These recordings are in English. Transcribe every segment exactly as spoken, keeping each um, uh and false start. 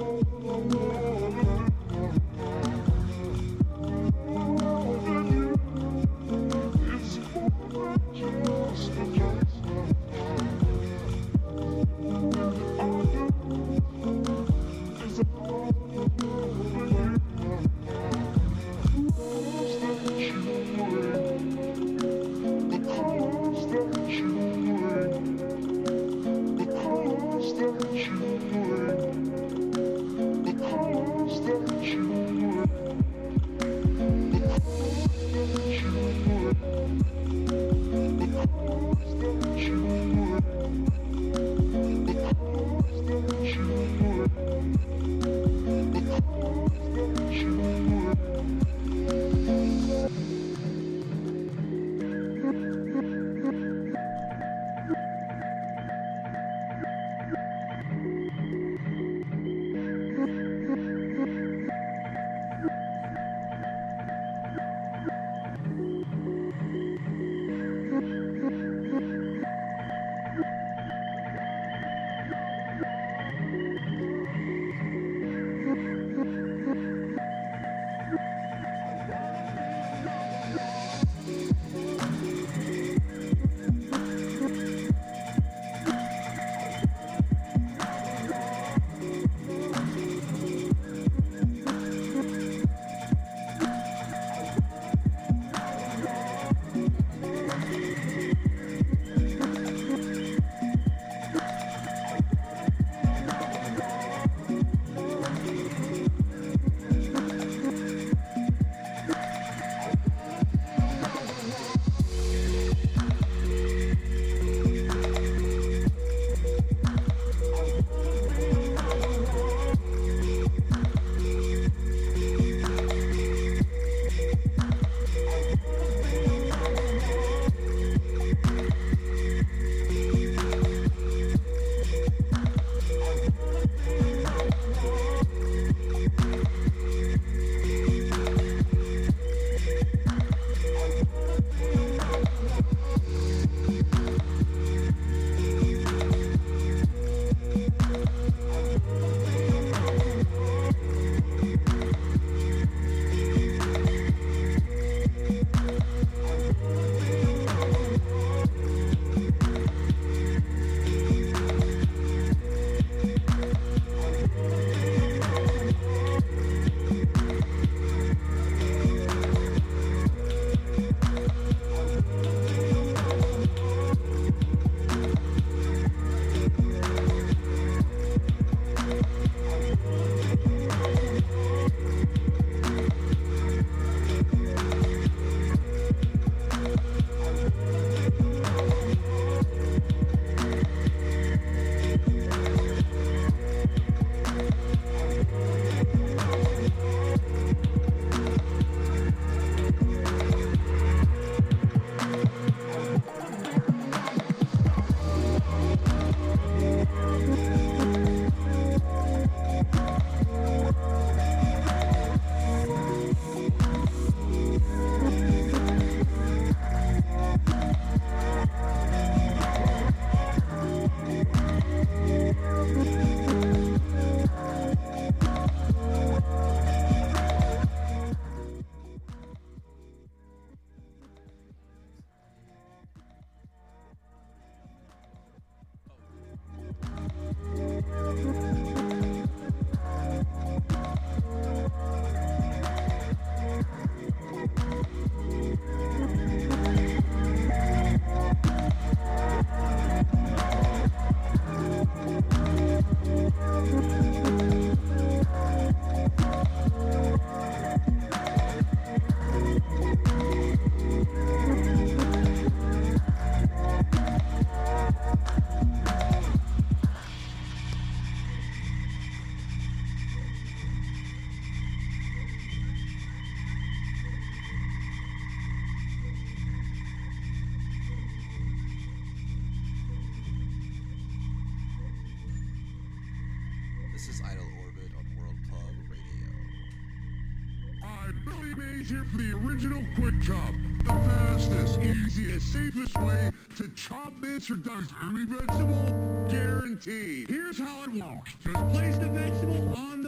Here for the original quick chop, the fastest, easiest, safest way to chop this or diced any vegetable, guaranteed. Here's how it works. Just place the vegetable on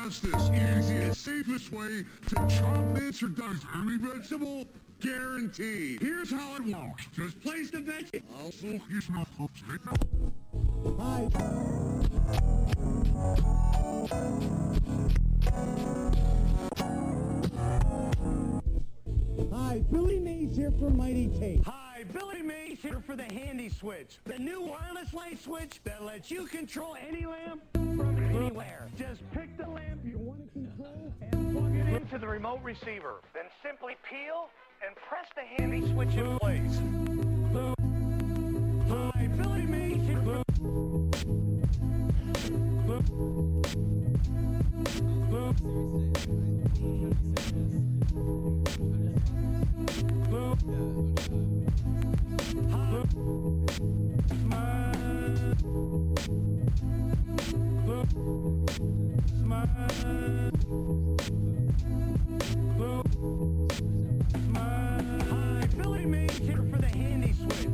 fastest, easiest, safest way to chop this or dice any vegetable, guaranteed. Here's how it works. Just place the vegetable. Also, you smell folks right now. Hi. Hi, Billy Mays here for Mighty Tape. Hi, Billy Mays here for the Handy Switch, the new wireless light switch that lets you control any lamp from anywhere. Just pick the lamp you want to control and plug it into the remote receiver. Then simply peel and press the Handy Switch in place. Hi, Billy Mays here for... Hi, Billy Mays here for the Handy Switch.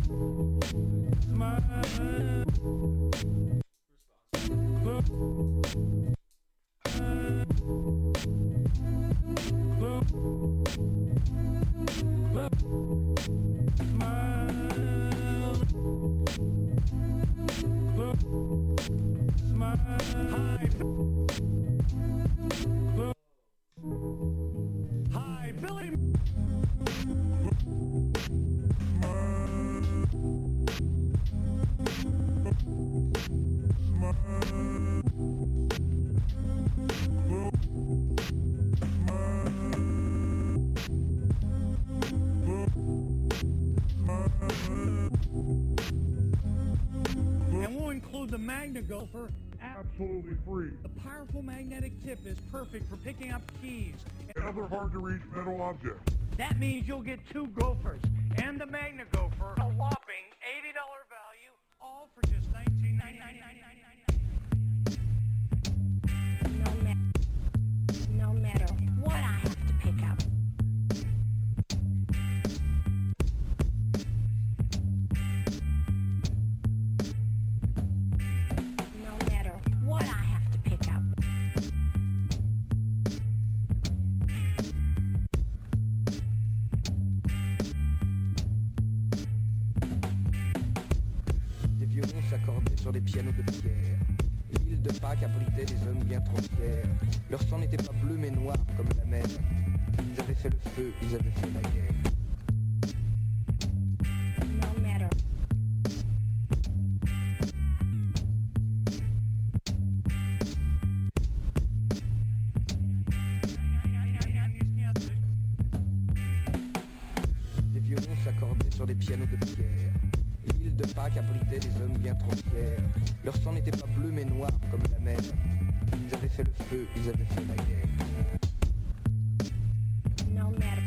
Hi, Billy. And we'll include the Magna Gopher. Absolutely free. The powerful magnetic tip is perfect for picking up keys And other hard-to-reach metal objects. That means you'll get two Gophers and the Magna Gopher, a whopping eighty dollars value, all for just nineteen ninety-nine. No, ma- no matter what I have to pick up. No matter what I have to pick up. Des violons s'accordaient sur des pianos de pierre. L'île de Pâques abritait des hommes bien trop fiers. Leur sang n'était pas bleu mais noir comme la mer. Ils avaient fait le feu, ils avaient fait la guerre. No matter. Des violons s'accordaient sur des pianos de pierre. L'île de Pâques abritait des hommes bien trop fiers. Leur sang n'était pas bleu mais noir comme la mer. Ils avaient fait le feu, ils avaient fait la guerre. No matter.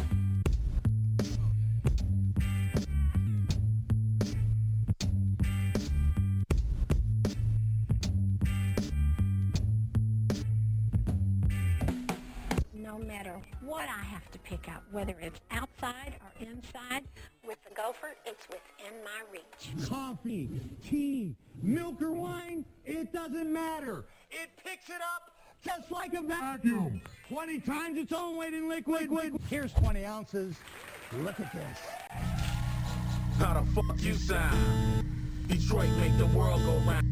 No matter what I have to pick up, whether it's outside or inside, with the Gopher, it's within my reach. Coffee, tea, milk or wine, it doesn't matter. It picks it up just like a vacuum. twenty times its own weight in liquid. Here's twenty ounces. Look at this. How the fuck you sound? Detroit make the world go round.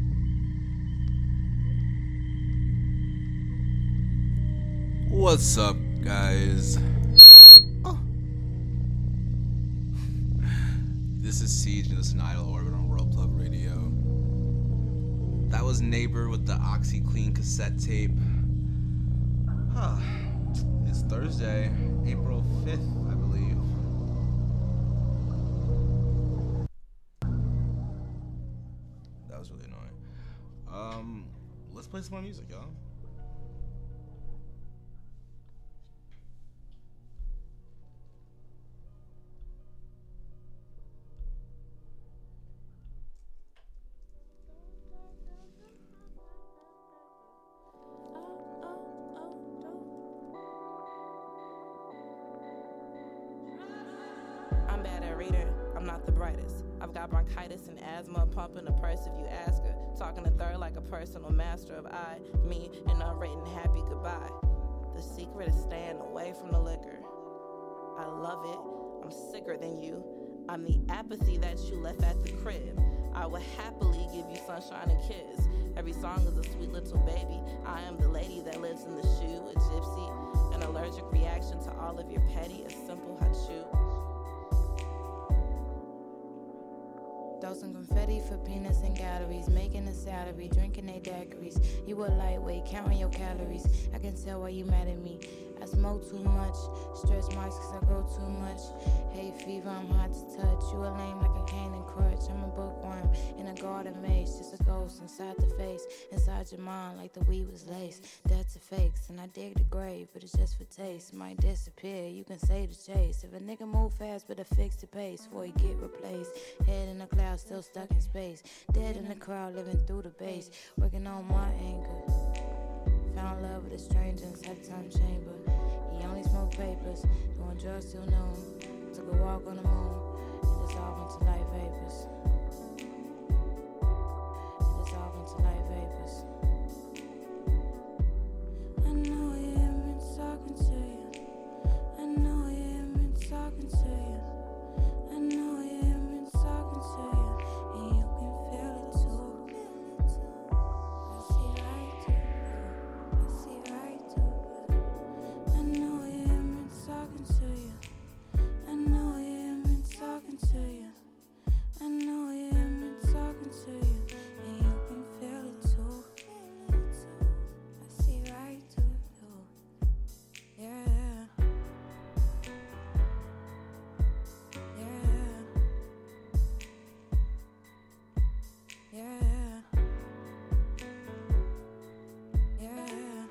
What's up, guys? Oh. This is Siege and this is an Idle Orbit on World Plug Radio. That was Neighbor with the OxyClean cassette tape. Huh. It's Thursday, April fifth, I believe. That was really annoying. Um, let's play some more music, y'all. I'm bad at reading, I'm not the brightest. I've got bronchitis and asthma pumping the purse if you ask her. Talking a third like a personal master of I, me, and unread written happy goodbye. The secret is staying away from the liquor. I love it. I'm sicker than you. I'm the apathy that you left at the crib. I would happily give you sunshine and kiss. Every song is a sweet little baby. I am the lady that lives in the shoe, a gypsy, an allergic reaction to all of your petty, a simple hachu. Dosing confetti for peanuts and calories, making a salary, drinking they daiquiris. You a lightweight, counting your calories. I can tell why you mad at me. I smoke too much, stretch marks cause I grow too much. Hay fever, I'm hot to touch. You a lame like a cane and crutch. I'm a bookworm in a garden maze, just a ghost inside the face, inside your mind like the weed was laced. That's a fakes, and I dig the grave, but it's just for taste. Might disappear, you can say the chase. If a nigga move fast, better fix the pace before he get replaced. Head in the clouds, still stuck in space. Dead in the crowd, living through the bass. Working on my anger. Found love with a stranger inside the time chamber. He only smoked papers, doing drugs till noon. Took a walk on the moon, and dissolved into light vapors. And dissolved into light vapors. I know you haven't been talking to you. I know you haven't been talking to you. I know you haven't been talking to you. And you can feel it too. I see right through you. I see right through you. I know you haven't been talking to you. I know you haven't been talking to you. I know you haven't been talking to you. And you can feel it too. I see right through you. Yeah. Yeah. Yeah. Yeah.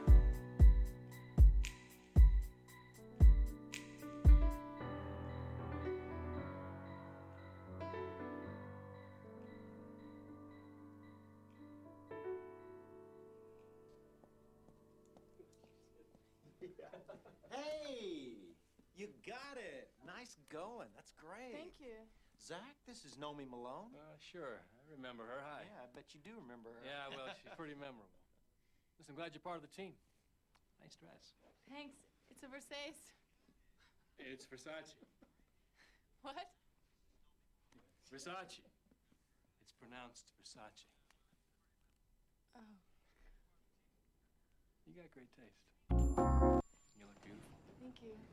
Hey, you got it. Nice going. That's great. Thank you. Zach, this is Nomi Malone. Uh, sure. I remember her. Hi. Yeah, I bet you do remember her. Yeah, well, she's pretty memorable. Listen, I'm glad you're part of the team. Nice dress. Thanks. It's a Versace. It's Versace. What? Versace. It's pronounced Versace. Oh. You got great taste. You look beautiful. Thank you.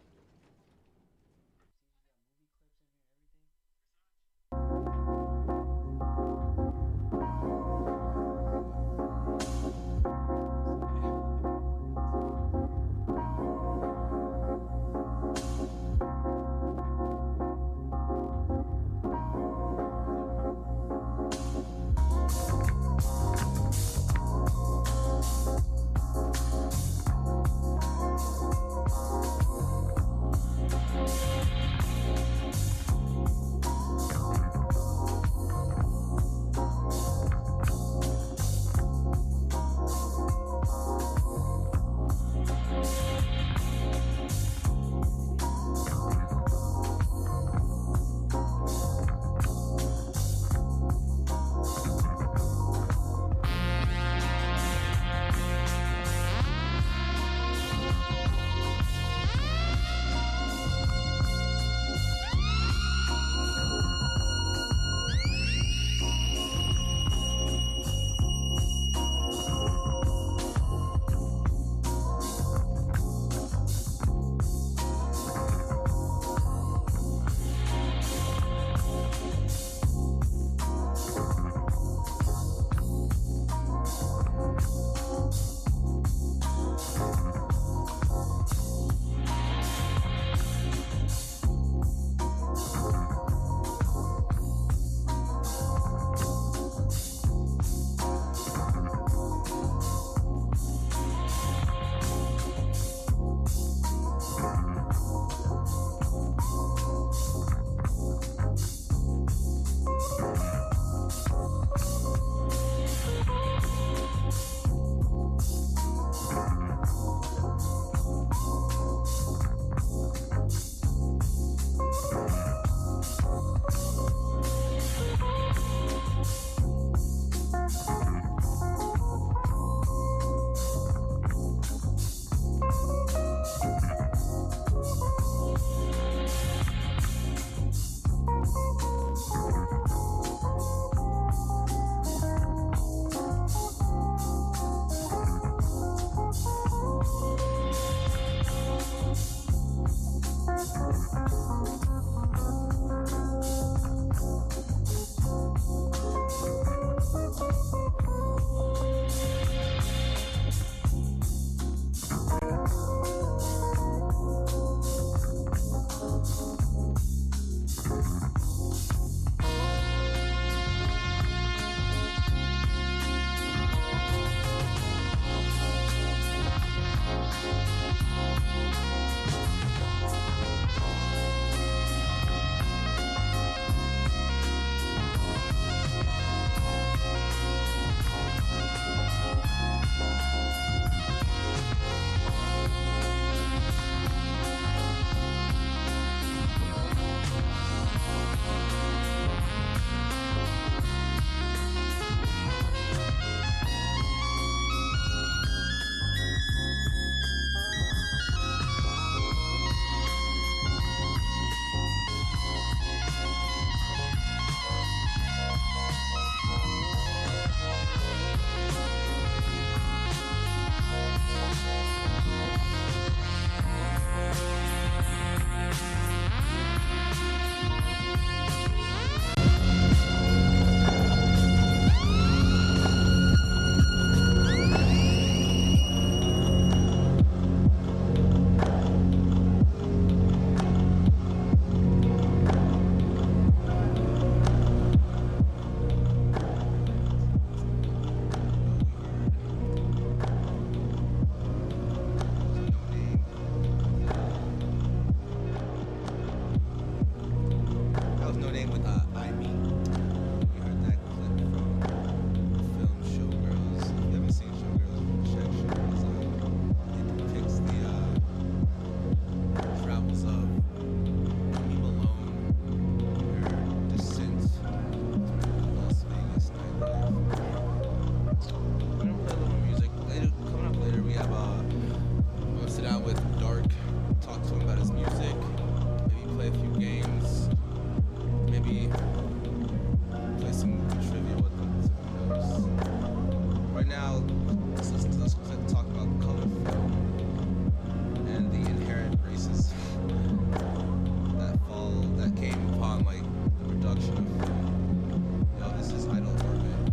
talk to him about his music, maybe play a few games, maybe play some trivia with him, so who knows. Right now, let's, let's, let's talk about color film and the inherent racism that fall, that came upon like the production of film. Yo, this is Idle Orbit.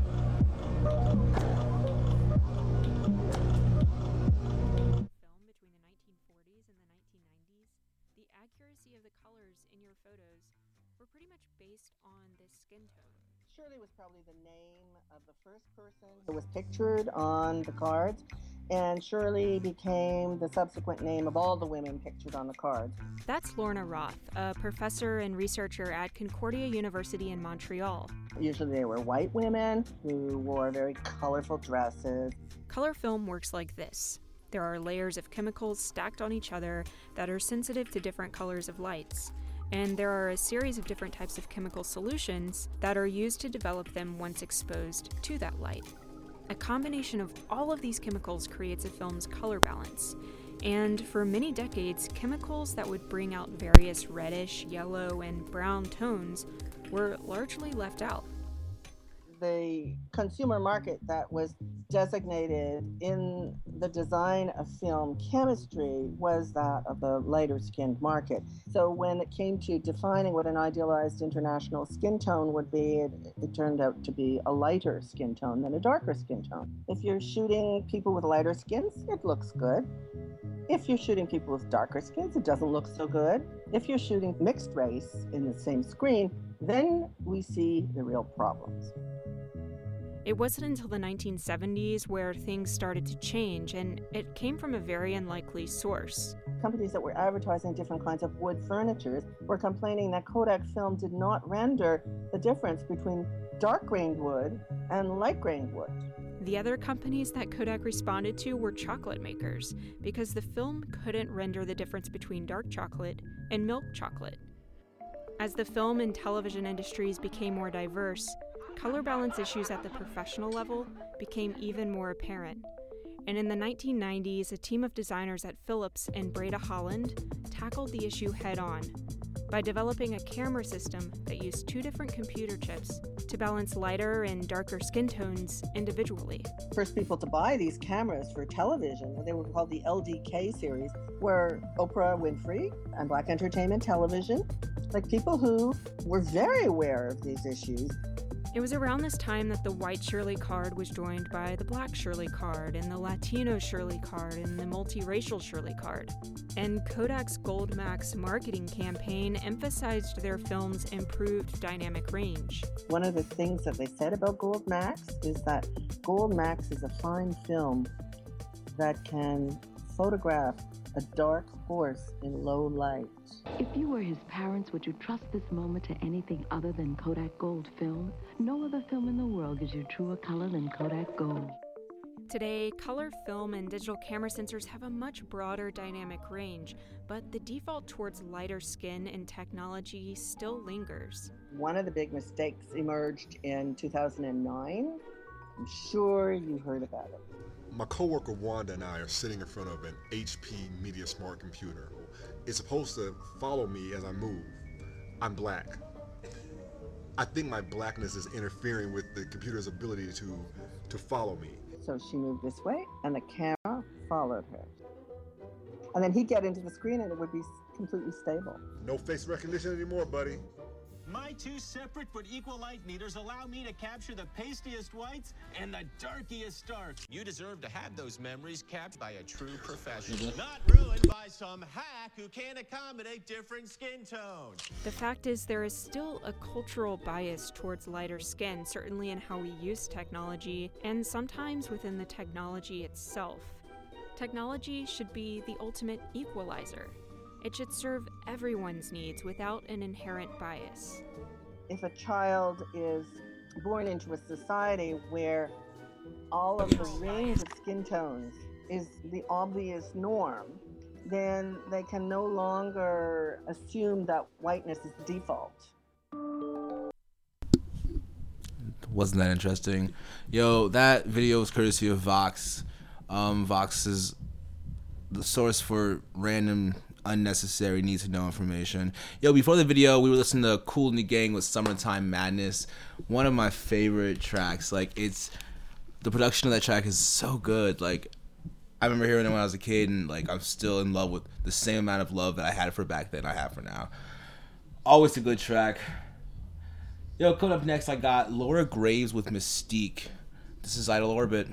Of the colors in your photos were pretty much based on this skin tone. Shirley was probably the name of the first person who was pictured on the cards, and Shirley became the subsequent name of all the women pictured on the cards. That's Lorna Roth, a professor and researcher at Concordia University in Montreal. Usually they were white women who wore very colorful dresses. Color film works like this. There are layers of chemicals stacked on each other that are sensitive to different colors of lights, and there are a series of different types of chemical solutions that are used to develop them once exposed to that light. A combination of all of these chemicals creates a film's color balance, and for many decades, chemicals that would bring out various reddish, yellow, and brown tones were largely left out. The consumer market that was designated in the design of film chemistry was that of the lighter skinned market. So when it came to defining what an idealized international skin tone would be, it, it turned out to be a lighter skin tone than a darker skin tone. If you're shooting people with lighter skins, it looks good. If you're shooting people with darker skins, it doesn't look so good. If you're shooting mixed race in the same screen, then we see the real problems. It wasn't until the nineteen seventies where things started to change, and it came from a very unlikely source. Companies that were advertising different kinds of wood furnitures were complaining that Kodak film did not render the difference between dark-grained wood and light-grained wood. The other companies that Kodak responded to were chocolate makers, because the film couldn't render the difference between dark chocolate and milk chocolate. As the film and television industries became more diverse, color balance issues at the professional level became even more apparent. And in the nineteen nineties, a team of designers at Philips and Breda Holland tackled the issue head-on by developing a camera system that used two different computer chips to balance lighter and darker skin tones individually. First people to buy these cameras for television, they were called the L D K series, were Oprah Winfrey and Black Entertainment Television, like people who were very aware of these issues. It was around this time that the white Shirley card was joined by the black Shirley card and the Latino Shirley card and the multiracial Shirley card. And Kodak's Gold Max marketing campaign emphasized their film's improved dynamic range. One of the things that they said about Gold Max is that Gold Max is a fine film that can photograph a dark horse in low light. If you were his parents, would you trust this moment to anything other than Kodak Gold film? No other film in the world gives you truer color than Kodak Gold. Today, color film and digital camera sensors have a much broader dynamic range, but the default towards lighter skin and technology still lingers. One of the big mistakes emerged in two thousand nine. I'm sure you heard about it. My coworker Wanda and I are sitting in front of an H P Media Smart computer. It's supposed to follow me as I move. I'm black. I think my blackness is interfering with the computer's ability to, to follow me. So she moved this way, and the camera followed her. And then he'd get into the screen, and it would be completely stable. No face recognition anymore, buddy. My two separate but equal light meters allow me to capture the pastiest whites and the darkiest darks. You deserve to have those memories captured by a true professional. Mm-hmm. Not ruined by some hack who can't accommodate different skin tones. The fact is, there is still a cultural bias towards lighter skin, certainly in how we use technology, and sometimes within the technology itself. Technology should be the ultimate equalizer. It should serve everyone's needs without an inherent bias. If a child is born into a society where all of the range of skin tones is the obvious norm, then they can no longer assume that whiteness is the default. Wasn't that interesting? Yo, that video was courtesy of Vox. Um, Vox is the source for random unnecessary need to know information. Yo, before the video, we were listening to Kool and the Gang with Summertime Madness. One of my favorite tracks. Like, it's, the production of that track is so good. Like, I remember hearing it when I was a kid, and like, I'm still in love with the same amount of love that I had for back then I have for now. Always a good track. Yo, coming up next, I got Laura Graves with Mystique. This is Idle Orbit.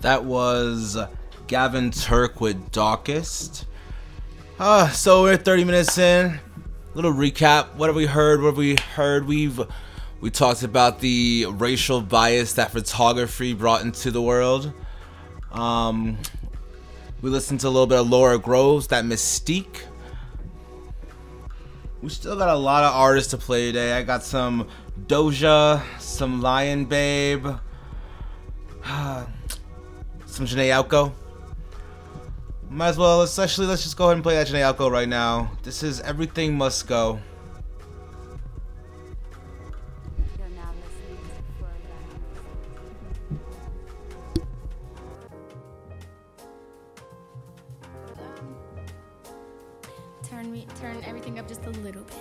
That was Gavin Turk with Darkest. Uh, so we're thirty minutes in. Little recap. What have we heard? What have we heard? We've we talked about the racial bias that photography brought into the world. Um, we listened to a little bit of Laura Groves, that Mystique. We still got a lot of artists to play today. I got some Doja, some Lion Babe, some Jhené Aiko. Might as well, let's actually, let's just go ahead and play that Jhené Aiko right now. This is Everything Must Go. Turn me, turn everything up just a little bit.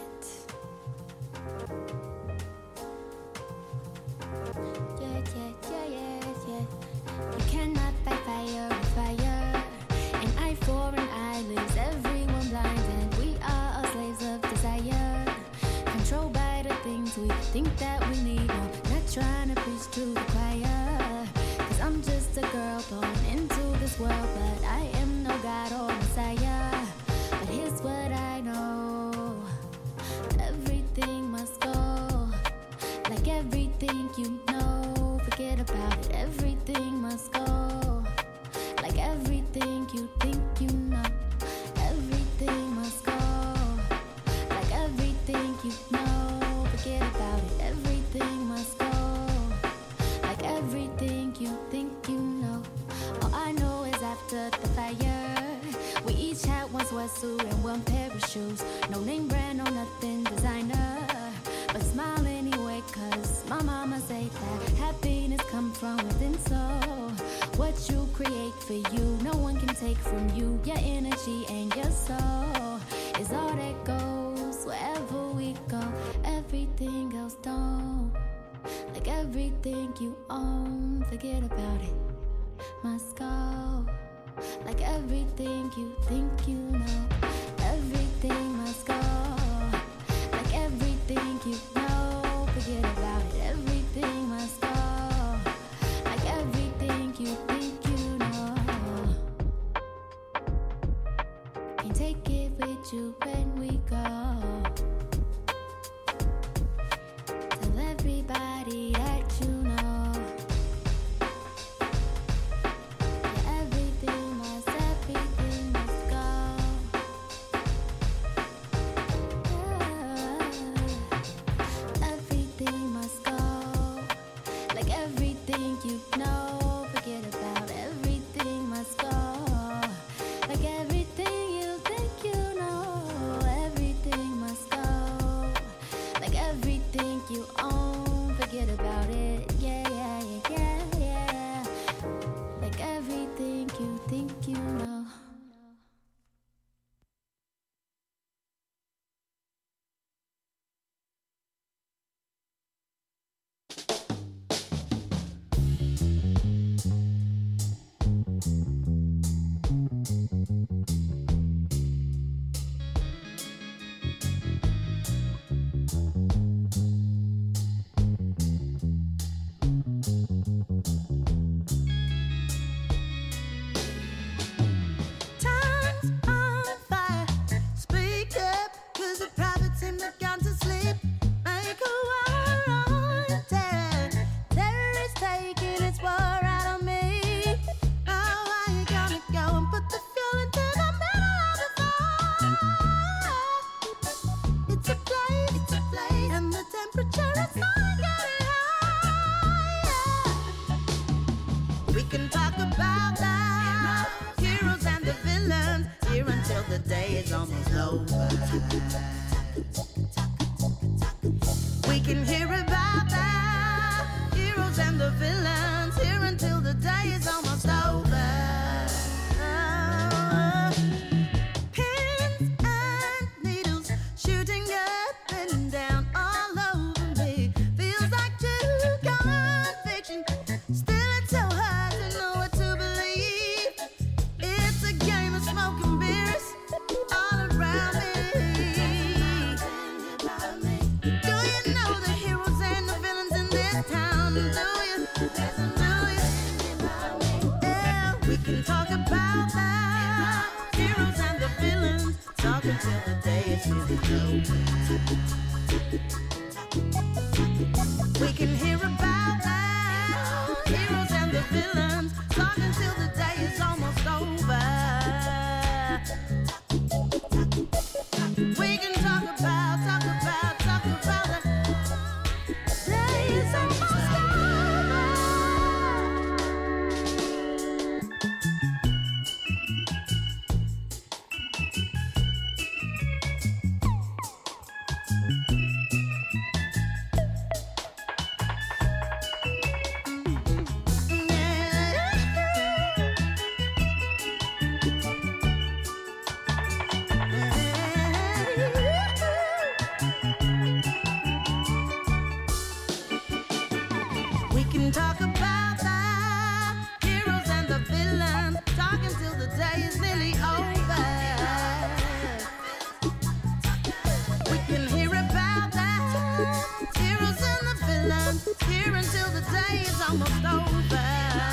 Yeah, yeah, yeah, yeah, yeah. You cannot fight fire with fire. An eye for an eye leaves everyone blind, and we are all slaves of desire. Controlled by the things we think that we need. No, not trying to preach to the choir. Cause I'm just a girl born into this world, but I am no God or Messiah. But here's what I know. Everything must go. Like everything you know, forget about it. Everything must go. Like everything you think you know. Everything must go. Like everything you know, forget about it. Everything must go. Like everything you think you know. All I know is after the fire, we each had one sweatsuit and one pair of shoes. No name brand, no nothing designer, but smile anyway, cause my mama say that happiness comes from within. So what you create for you, no one can take from you. Your energy and your soul is all that goes wherever we go. Everything else don't. Like everything you own, forget about it. Must go. Like everything you think you know. Everything must go. Like everything you know, forget about it. Everything must go. Like everything you think you know. Can't take it with you when we go. Tell everybody that you know. Yeah, everything must, everything must go. Yeah. Everything must go. Like everything you know, forget about it. Everything must go. Like everything you think you know. Everything must go. Like everything you own, forget about it. Yeah, yeah, yeah, yeah, yeah. Like everything you think you know. Time's on fire. Speak up, 'cause the prophets seem to gone to sleep. Make a war on terror. Terror is taking its war out on me. Oh, why you gonna go and put the fuel into the middle of the fire? It's a blaze, it's a blaze, and the temperature is gonna get higher. We can talk about love, heroes and the villains, here until the day is almost over. We can hear about the heroes and the villains, here until the day is almost over. Oh, pins and needles shooting up and down all over me. Feels like true conviction. Still, it's so hard to know what to believe. It's a game of smoke and mirrors all around me. Do you know the heroes talk about the heroes and the villains, talk until the day is nearly over. We can hear about the heroes and the villains, here until the day is almost over.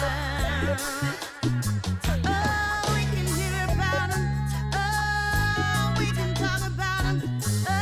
Oh, we can hear about them. Oh, we can talk about them. Oh.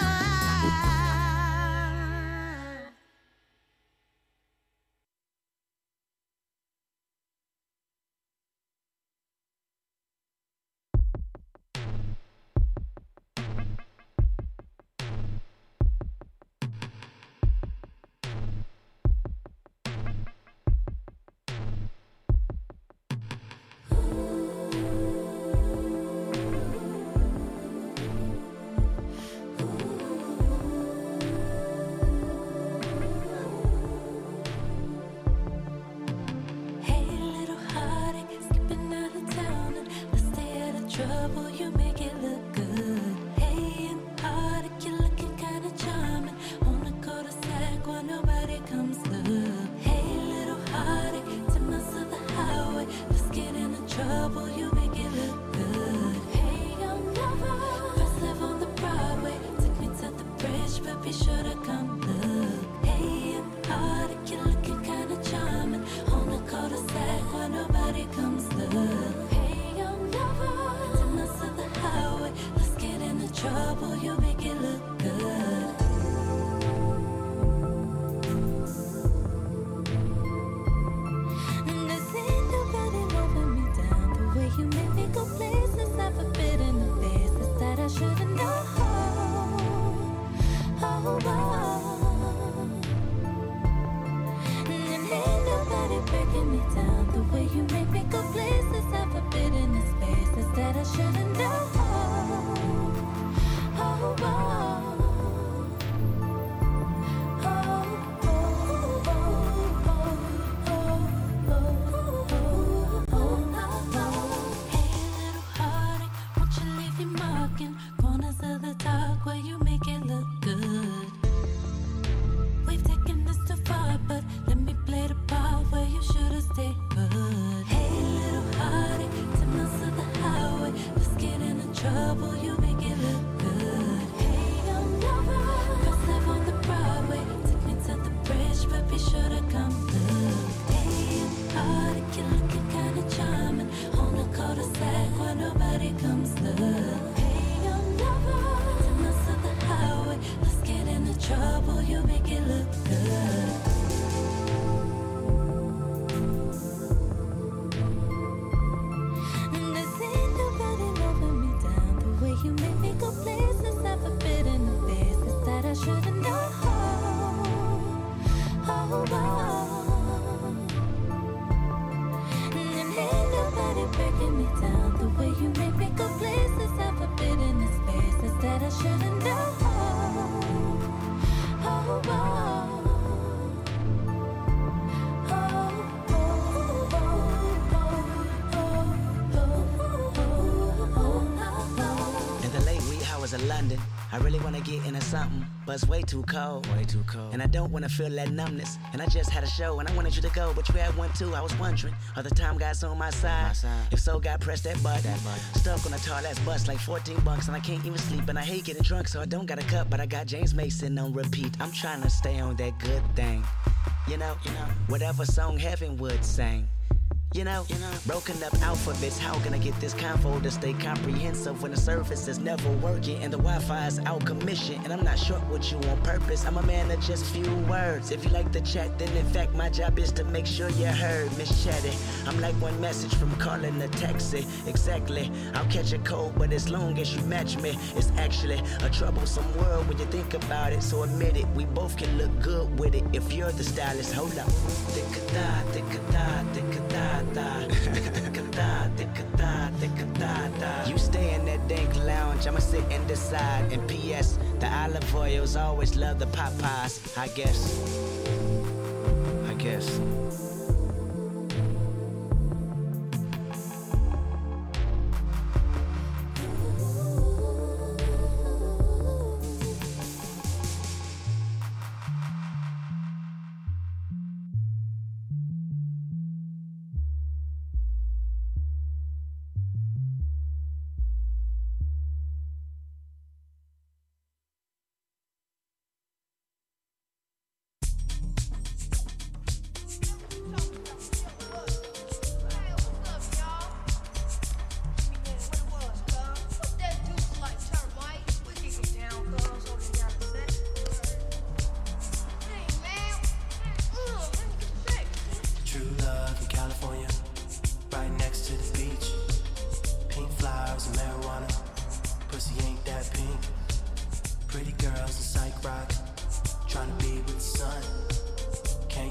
Hey, little heartache, skipping out of town and let's stay out of trouble. You make it look good. Hey, and heartache, you're looking kinda charming. Wanna go to Sac while nobody comes look. Hey, little heartache, ten miles of the highway. Let's get into trouble. You make it look good. Hey, young lover, press live on the Broadway. Take me to the bridge, but be sure to come look. Hey, and heartache, you're looking kinda charming. Wanna go to Sac while nobody comes look. Hey, young lover, ten miles of the highway. Let's get into trouble. You make it look good. And I see nobody loving me down the way you make me go places I've forbidden the faces that I shouldn't know. Oh, oh. And ain't nobody breaking me down the way you make me go places I've forbidden the spaces that I shouldn't know. Oh, oh. Corners of the dark where you make it look good. We've taken this too far, but let me play the part where you should've stayed put. Hey, little heartache, ten miles of the highway. Let's get into trouble. You make it look good. Hey, young lover, press live on the Broadway. Take me to the bridge, but be sure to come look. Hey, heartache, you're looking kinda charming. Wanna go to Sac where nobody comes look. Let's get into trouble, you make it look good. And I see nobody loving me down the way you make me go places I've forbidden the faces that I shouldn't know. Oh, oh. And ain't nobody breaking me down the way you make me go places I've forbidden the spaces that I shouldn't know. Oh, oh. In the late wee hours of London, I really wanna get into something, but it's way too cold. Way too cold. And I don't wanna feel that numbness. And I just had a show and I wanted you to go, but you had one too. I was wondering, are the time guys on my side? My side. If so, God press that button. That button. Stuck on a tall-ass bus like fourteen bucks, and I can't even sleep. And I hate getting drunk, so I don't got a cup, but I got James Mason on repeat. I'm trying to stay on that good thing. You know, you know, whatever song heaven would sing. You know, you know, broken up alphabets. How can I get this convo to stay comprehensive when the surface is never working and the Wi-Fi is out commission? And I'm not short with you on purpose. I'm a man of just few words. If you like the chat, then in fact my job is to make sure you heard, Miss Chatty. I'm like one message from calling a taxi. Exactly. I'll catch a cold, but as long as you match me, it's actually a troublesome world when you think about it. So admit it, we both can look good with it. If you're the stylist, hold up. Tick-a-da, tick-a-da, tick-a-da. You stay in that dank lounge, I'ma sit and decide. And P S the olive oils always love the Popeyes. I guess I guess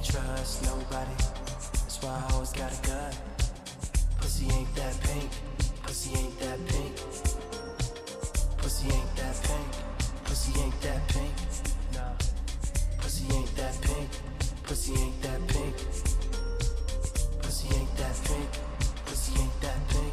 trust nobody. That's why I always got a gun. Pussy ain't that pink. Pussy ain't that pink. Pussy ain't that pink. Pussy ain't that pink. Nah. Pussy ain't that pink. Pussy ain't that pink. Pussy ain't that pink. Pussy ain't that pink.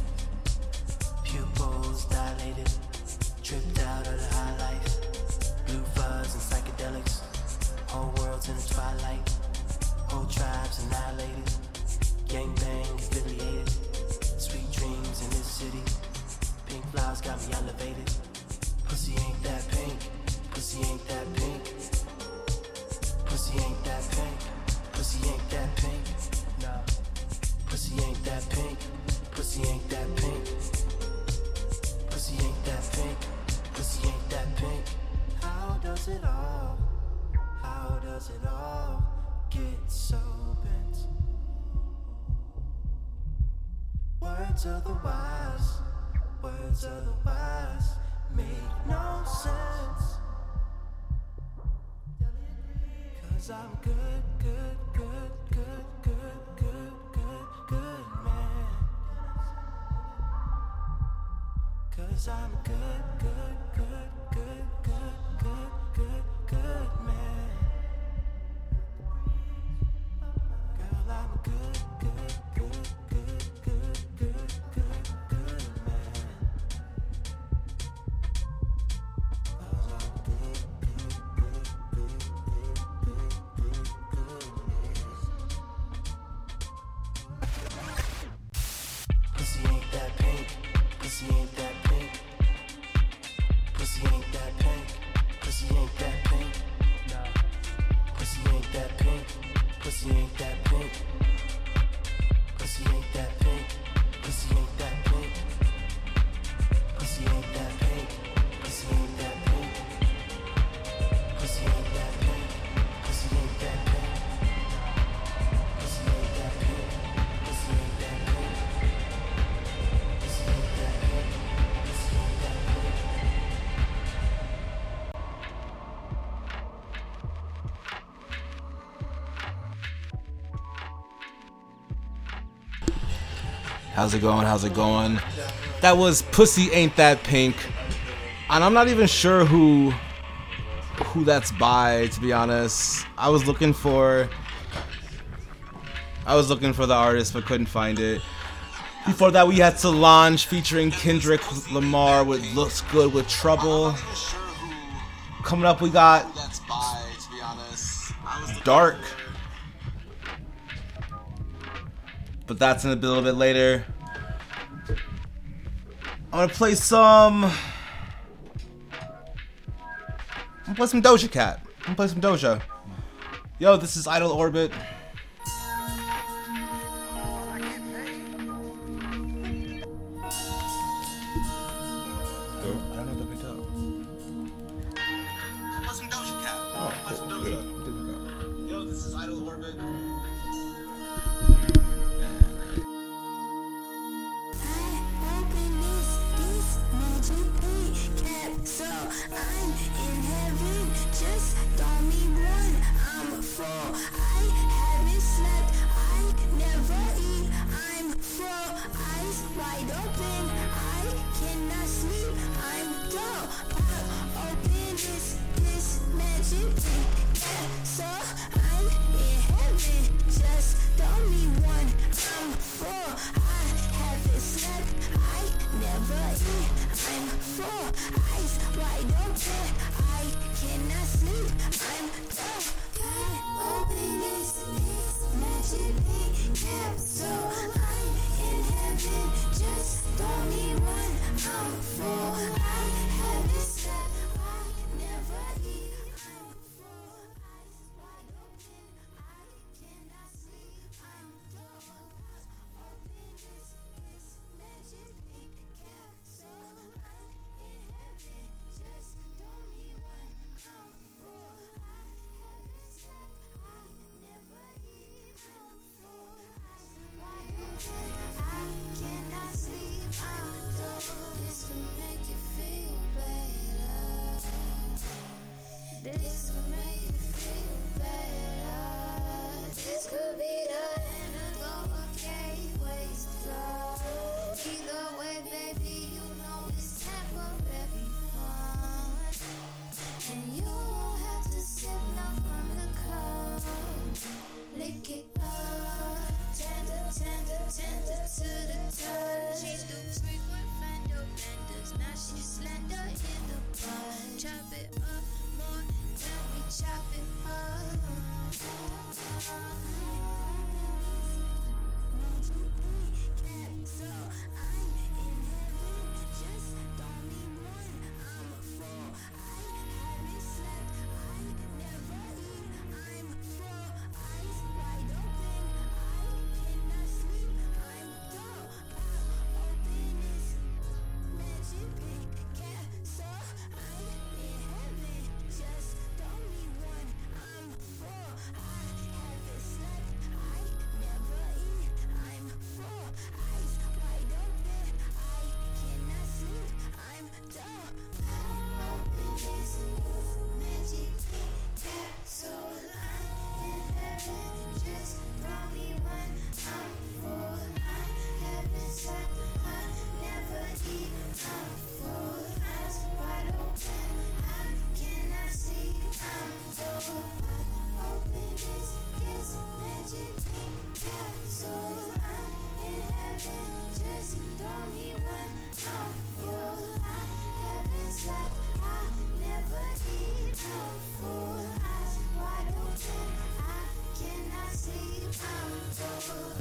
Pupils dilated, tripped out of the high life. Blue fuzz and psychedelics. Whole world's in the twilight. Whole tribes annihilated. Gangbang affiliated. Sweet dreams in this city. Pink flowers got me elevated. Pussy ain't that pink. Pussy ain't that pink. Pussy ain't that pink. Pussy ain't that pink. Nah. Pussy ain't that pink. Pussy ain't that pink. Pussy ain't that pink. Pussy ain't that pink. How does it all? How does it all get so bent? Words of the wise, words of the wise make no sense. Cause I'm good, good, good, good, good, good, good, good man. Cause I'm good, good, good, good, good, good, good, good man. Girl, I'm good, good, good, good, good, good, good, good man. Cause I'm good, good, good, good, good, good, good, good man. Pussy ain't that pink. Pussy ain't that pink. Pussy ain't that pink. Pussy ain't that pink. Nah. Pussy ain't that pink. Pussy ain't that pink. Pussy ain't that pink. Pussy ain't that pink. Pussy ain't that pink. Pussy ain't that pink. Pussy ain't that pink. Pussy ain't that pink. Pussy ain't that pink. Pussy ain't that pink. Pussy ain't that pink. Pussy ain't that pink. How's it going? How's it going? That was Pussy Ain't That Pink. And I'm not even sure who who that's by, to be honest. I was looking for I was looking for the artist but couldn't find it. Before that we had Solange featuring Kendrick Lamar with Looks Good with Trouble. Coming up we got Dark. But that's in a little bit later. I'm gonna play some. I'm gonna play some Doja Cat. I'm gonna play some Doja. Yo, this is Idle Orbit. This will make you feel better. Could be the end of the gateways closed. Either way, baby, you know it's temporary fun. And you won't have to sip now from the cup. Lick it up, tender, tender, tender to the touch. She do frequent fender benders, now she's slender in the butt. Chop it up more, tell me chop it up. So I'm in heaven, just don't need one. I'm a fool, I haven't slept, I never eat. I'm full, eyes wide open, I cannot sleep. I'm dull, pop open this magic pink castle. I'm in heaven, just don't need one. I'm full, I haven't slept, I never eat. I'm full, eyes wide open, I cannot sleep. I'm dull, pop open this magic pink castle. I'm in heaven, just throw me one. I'm full, I haven't slept, I never eat. I'm full, eyes wide open, I cannot see. I'm full, pop open this kiss magic pink capsule. I'm in heaven, just throw me one. I'm full, I haven't slept, I never eat. I'm full, eyes wide open, I cannot see. I'm full.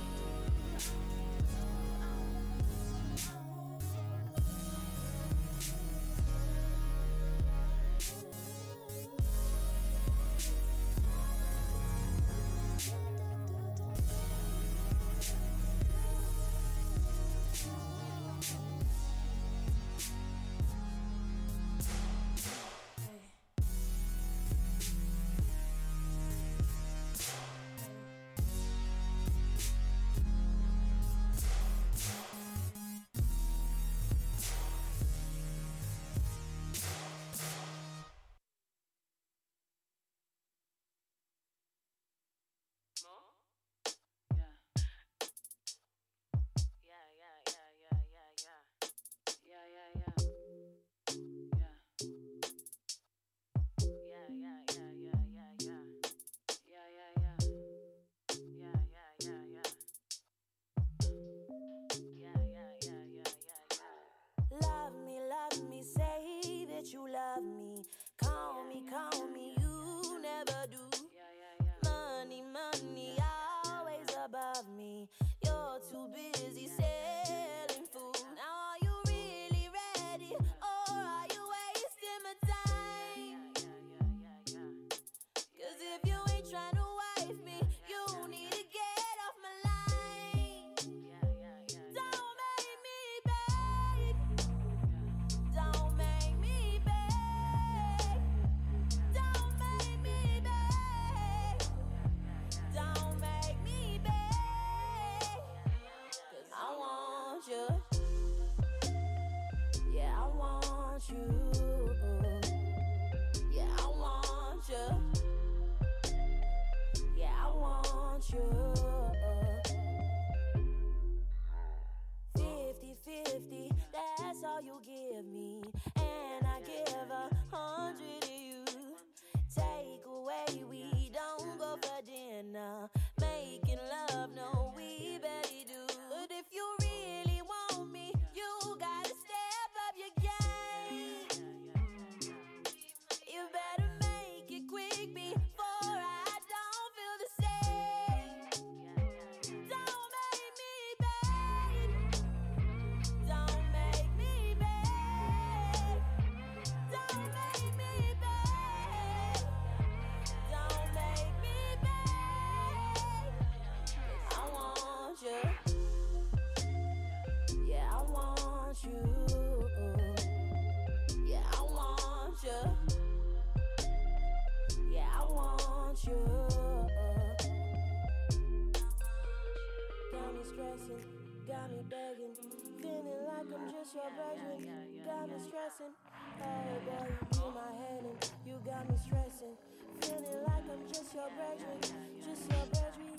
Love me, love me, say that you love me. Call me, call me, you never do. Money, money, always above me. You're too busy selling food. Now are you really ready, or are you wasting my time? Cause if you ain't trying to wife me, you need to get off my line. Don't make me beg. Don't make me beg. Don't make me beg. Don't make me beg. Cause I want you. Yeah, I want you. Yeah, I want you. Yeah, I want you. Fifty, fifty, that's all you give me. And I give a hundred to you. Take away, we don't go for dinner. Making love, no, we barely do. But if you really want me, you gotta step up your game. You better make it quick before I don't feel the same. Don't make me beg. Don't make me beg. Don't make me beg. Don't make me beg. I want you. Yeah, I want you. Yeah, I want you. Yeah, I want you. Got me stressing, got me begging, feeling like I'm just your virgin. Got me stressing, oh boy, you be my head and you got me stressing, feeling like I'm just your virgin, just your virgin.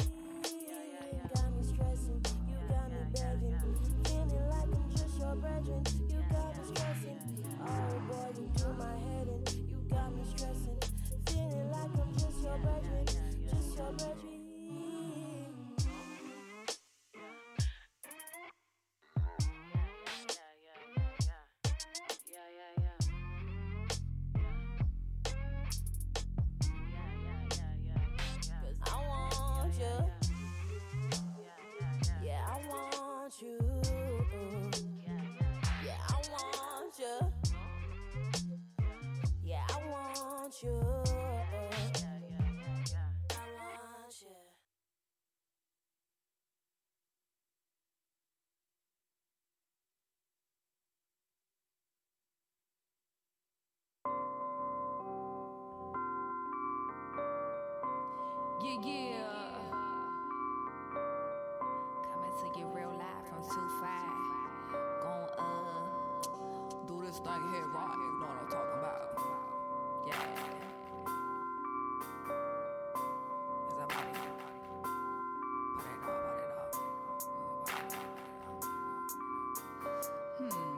Yeah, yeah. Coming to you real live from two five. Gon' uh do this thing here right. You know what I'm talking about? Yeah. Is that body? Put it up, put it up. Hmm.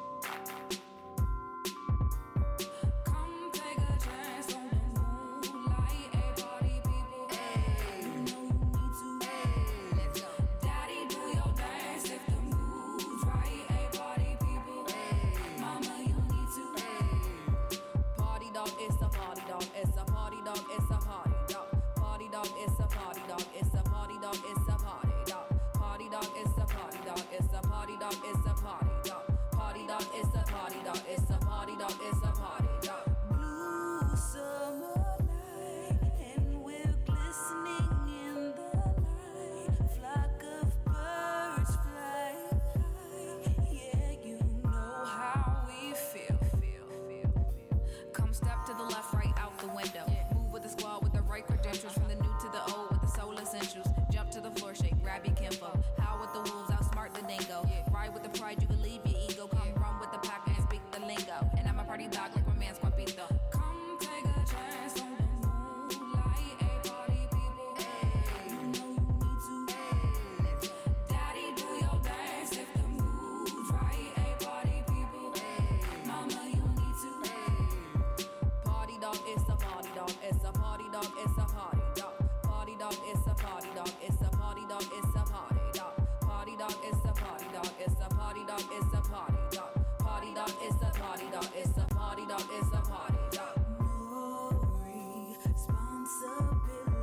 Come take a chance on the moonlight, hey party people. Hey, you know you need to. Hey, let's go. Daddy, do your dance if the mood's right, hey party people. Hey, mama, you need to. Hey, party dog, it's a party dog, it's a party dog, it's a party dog. Party dog, it's a party dog, it's a party dog, it's a party dog. Party dog, it's a party dog, it's a party dog, it's a party dog. Party dog, it's a party dog, it's a party dog, it's a party dog. Blue summer night, and we're glistening in the light. Flock of birds fly high. Yeah, you know how we feel. Feel, feel, feel. Come step to the left, right out the window. Move with the squad with the right credentials. From the new to the old with the soul essentials. Jump to the floor, shake, grab your kimbo. How with the wolves, outsmart the dingo. Ride with the pride, you can leave your ego. Come run with the pack and speak the lingo. And I'm a party dog like my man Squapito. Come take a chance on the moonlight, hey party people. Hey, you know you need to. Hey, daddy, do your dance if the mood's right, hey party people. Hey, mama, you need to. Hey, party dog, it's a party dog, it's a party dog, it's a party dog. Party dog, it's a party dog, it's a party dog, it's a party dog. Party dog, it's a party dog, it's a party dog, it's a party dog. Party dog, it's a party dog, it's a party dog, it's a party dog. No responsibilities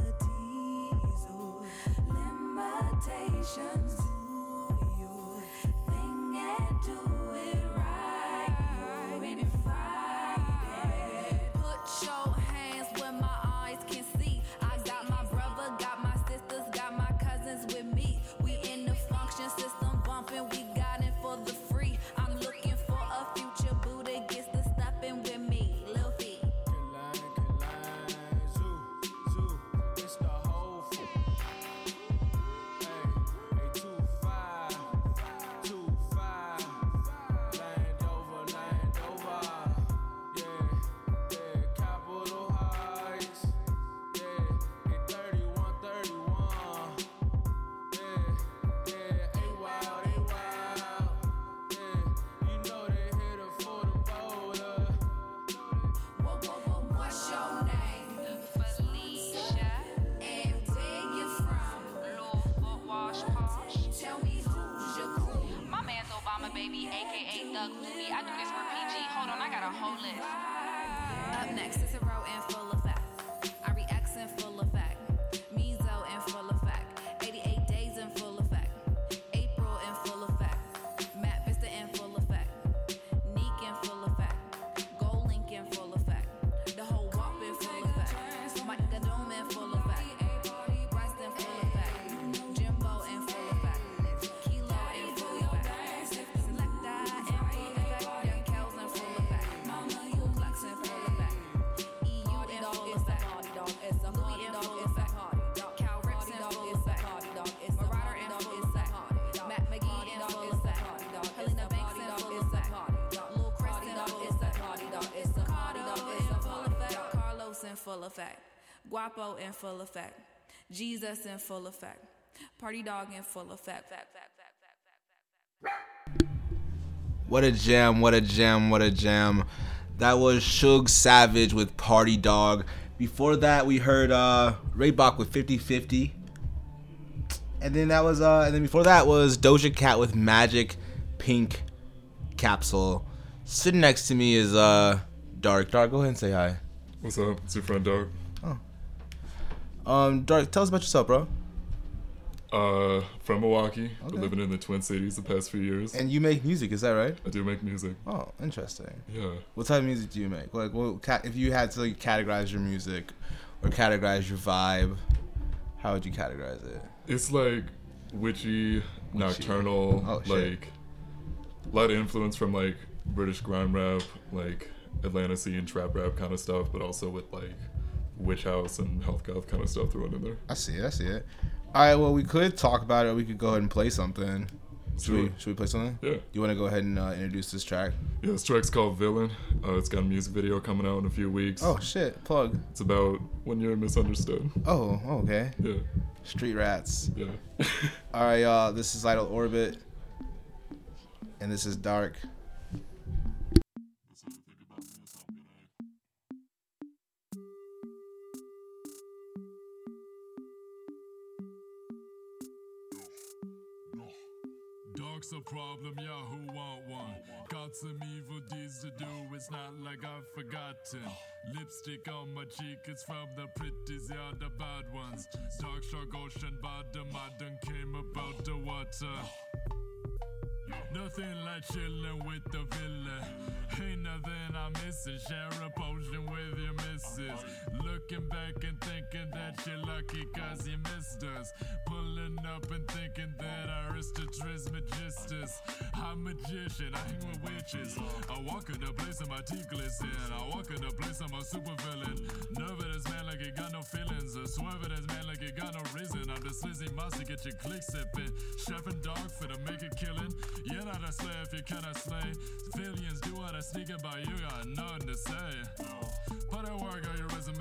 or limitations. Do your thing and do it right. You're invited. Put your hands where my eyes can see. I got my brother, got my sisters, got my cousins with me. We in the function system bumping, we got it for the free. I'm looking for a future boo that gets to stepping with me. Lil Fee. It's the whole fool. Hey, hey, two five, two five, land over, land over. Yeah, yeah, Capitol Heights. Yeah, hey, thirty-one, thirty-one. Yeah, yeah, A wild, A wild. Yeah, you know they hit her for the border. Whoa, whoa, whoa, what's your name? Felicia. And where you from? Little foot wash posh. Tell me who's your crew. My man's Obama baby, aka Thug Looney. I do this for P G. Hold on, I got a whole list. Up next is a row in full effect. Ari X in full effect. Mizo in full effect. eighty-eight days in full effect. April in full effect. Matt Vista in full effect. Neek in full effect. Gold Link in full effect. The whole WAP in full effect. Mike Gadom in full effect. Rest in full effect. Jimbo in full effect. Kilo in full effect. Selecta in full effect. Young Kells in full effect. Cool Flex in full effect. E U in full effect. Louis in full effect. Cal Rips in full effect. Marauder in full effect. Matt McGee in full effect. Helena Banks in full effect. Lil Chris in full effect. Cardo in full effect. Carlos in full effect. Guapo in full effect. Jesus in full effect. Party Dog in full effect. What a jam, what a jam, what a jam. That was Suge Savage with Party Dog. Before that, we heard uh, Ray Bach with fifty fifty. And then that was uh, and then before that was Doja Cat with Magic Pink Capsule. Sitting next to me is uh, Dark. Dark, go ahead and say hi. What's up? It's your friend Dark. Oh. Um, Dark, tell us about yourself, bro. Uh, from Milwaukee, Okay. been living in the Twin Cities the past few years. And you make music, is that right? I do make music. Oh, interesting. Yeah. What type of music do you make? Like, what, ca- if you had to like, categorize your music or categorize your vibe, how would you categorize it? It's like witchy, nocturnal, Oh, shit. like a lot of influence from like British grime rap, like Atlanta scene trap rap kind of stuff, but also with like witch house and health goth kind of stuff thrown in there. I see it. I see it. All right. Well, we could talk about it. Or we could go ahead and play something. Should Sure. we? Should we play something? Yeah. You want to go ahead and uh, introduce this track? Yeah, this track's called Villain. Uh, it's got a music video coming out in a few weeks. Oh shit! Plug. It's about when you're misunderstood. Oh, okay. Yeah. Street rats. Yeah. All right, y'all. This is Idle Orbit, and this is Dark. Dark's a problem, yeah, who want one? Got some evil deeds to do, it's not like I've forgotten. Lipstick on my cheek, it's from the pretties, yeah, the bad ones. Dark shark, ocean bottom, I done came about the water. Nothing like chillin' with the villain. Ain't nothing I'm missing. Share a potion with your missus. Looking back and thinking that you're lucky cause you missed us. Pulling up and thinking that Aristoteles Magistus. I'm magician, I hang with witches. I walk in the place and my teeth glisten. I walk in the place I'm a super villain. Nervous man like you got no feelings. A swerving man like you got no reason. I'm the slizzy mouse to get your click sipping. Chef and dog for to make a killing. You're not a slave if you cannot slay. Civilians do what I sneak about you got nothing to say. Put that work on your resume.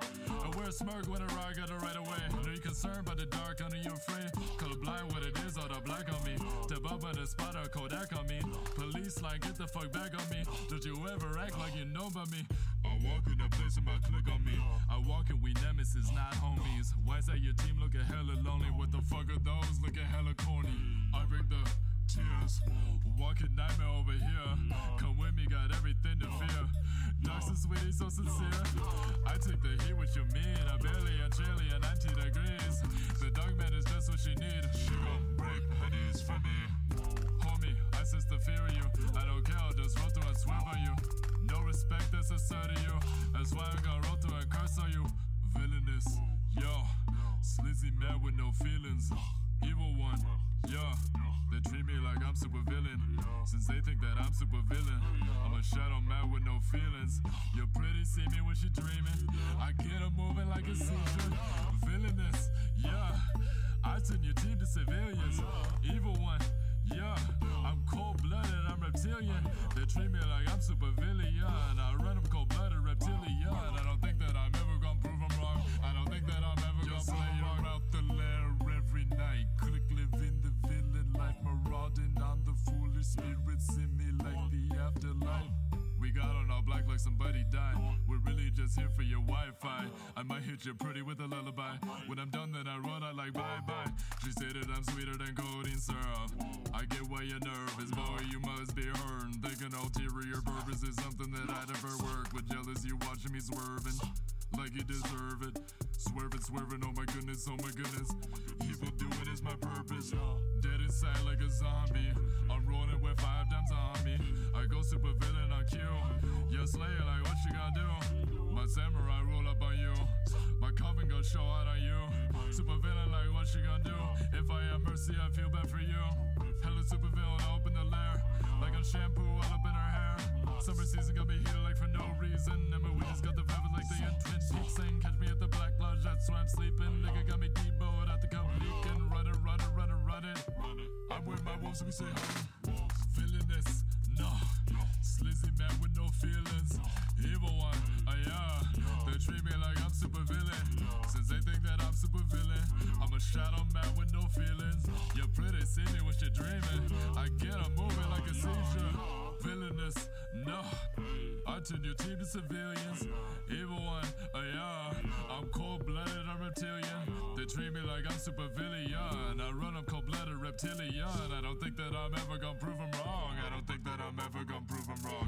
I wear a smirk when I ride, got it right away. Know you concerned about the dark, I know you're afraid. Colorblind what it is, all the black on me. Step up on the spot, or Kodak on me. Police like, get the fuck back on me. Don't you ever act like you know about me. I walk in the place and my click on me. I walk in, we nemesis, not homies. Why is that your team looking hella lonely? What the fuck are those looking hella corny? I break the tears. Walking nightmare over here. Come with me, got everything to fear. Dark so sweetie, so sincere. I take the heat, what you mean? I barely a chilly at ninety degrees. The dark man is just what she need. She gon' break her knees for me. Homie, I sense the fear of you. I don't care, I'll just roll through and swerve on you. No respect that's asserted you. That's why I'm gonna roll through and curse on you. Villainous, yo. Slizzy man with no feelings. Evil one, yeah. They treat me like I'm super villain. Since they think that I'm super villain. I'm a shadow man with no feelings. You're pretty, see me when she dreaming. I get her moving like a seizure. Villainous, yeah. I turn your team to civilians. Evil one, yeah. I'm cold-blooded, I'm reptilian. They treat me like I'm super villain, yeah. And I run them cold-blooded reptilian. I don't think that I'm ever gonna prove I'm wrong. I don't think that I'm ever gonna play wrong. Out the lair every night. Click living the villain life. Marauding on the foolish spirits in me like the afterlife. We got on all black like somebody died. We're really just here for your Wi-Fi. I might hit you pretty with a lullaby. When I'm done, then I run out like bye-bye. She said that I'm sweeter than codeine syrup. I get why you're nervous, boy, you must be hurt. Thinking ulterior purpose is something that I'd ever work with. Jealous you watching me swerving like you deserve it. Swerving, swerving, oh my goodness, oh my goodness. Evil doing is my purpose. Dead inside like a zombie. I'm rolling with five dimes on me. I go super villain on cue. You're slayer like what you gonna do? My samurai roll up on you. My coven gonna show out on you. Super villain like what you gonna do? If I have mercy, I feel bad for you. Hella super villain, open the lair. Like I'm shampoo all up in her hair. Summer season gonna be heated like for no reason. And we just got the vibes like they in Twin Peaks. Saying catch me at the Black Lodge, that's why I'm sleeping. Nigga got me deboed at the cup leaking. Run it, run it, run it, run it. I'm with my wolves, so we say honey. Villainous, no. Slizzy man with no feelings. Evil one, ah yeah. They treat me like I'm super villain. Since they think that I'm super villain. I'm a shadow man with no feelings. You're pretty, see me when you're dreaming. I get them moving like a seizure. Villainous, no. I turn your team to civilians. Evil one, ah yeah. I'm cold-blooded, I'm reptilian. They treat me like I'm super villain. I run them cold-blooded reptilian. I don't think that I'm ever gonna prove them wrong. I don't think that I'm ever gonna prove them wrong.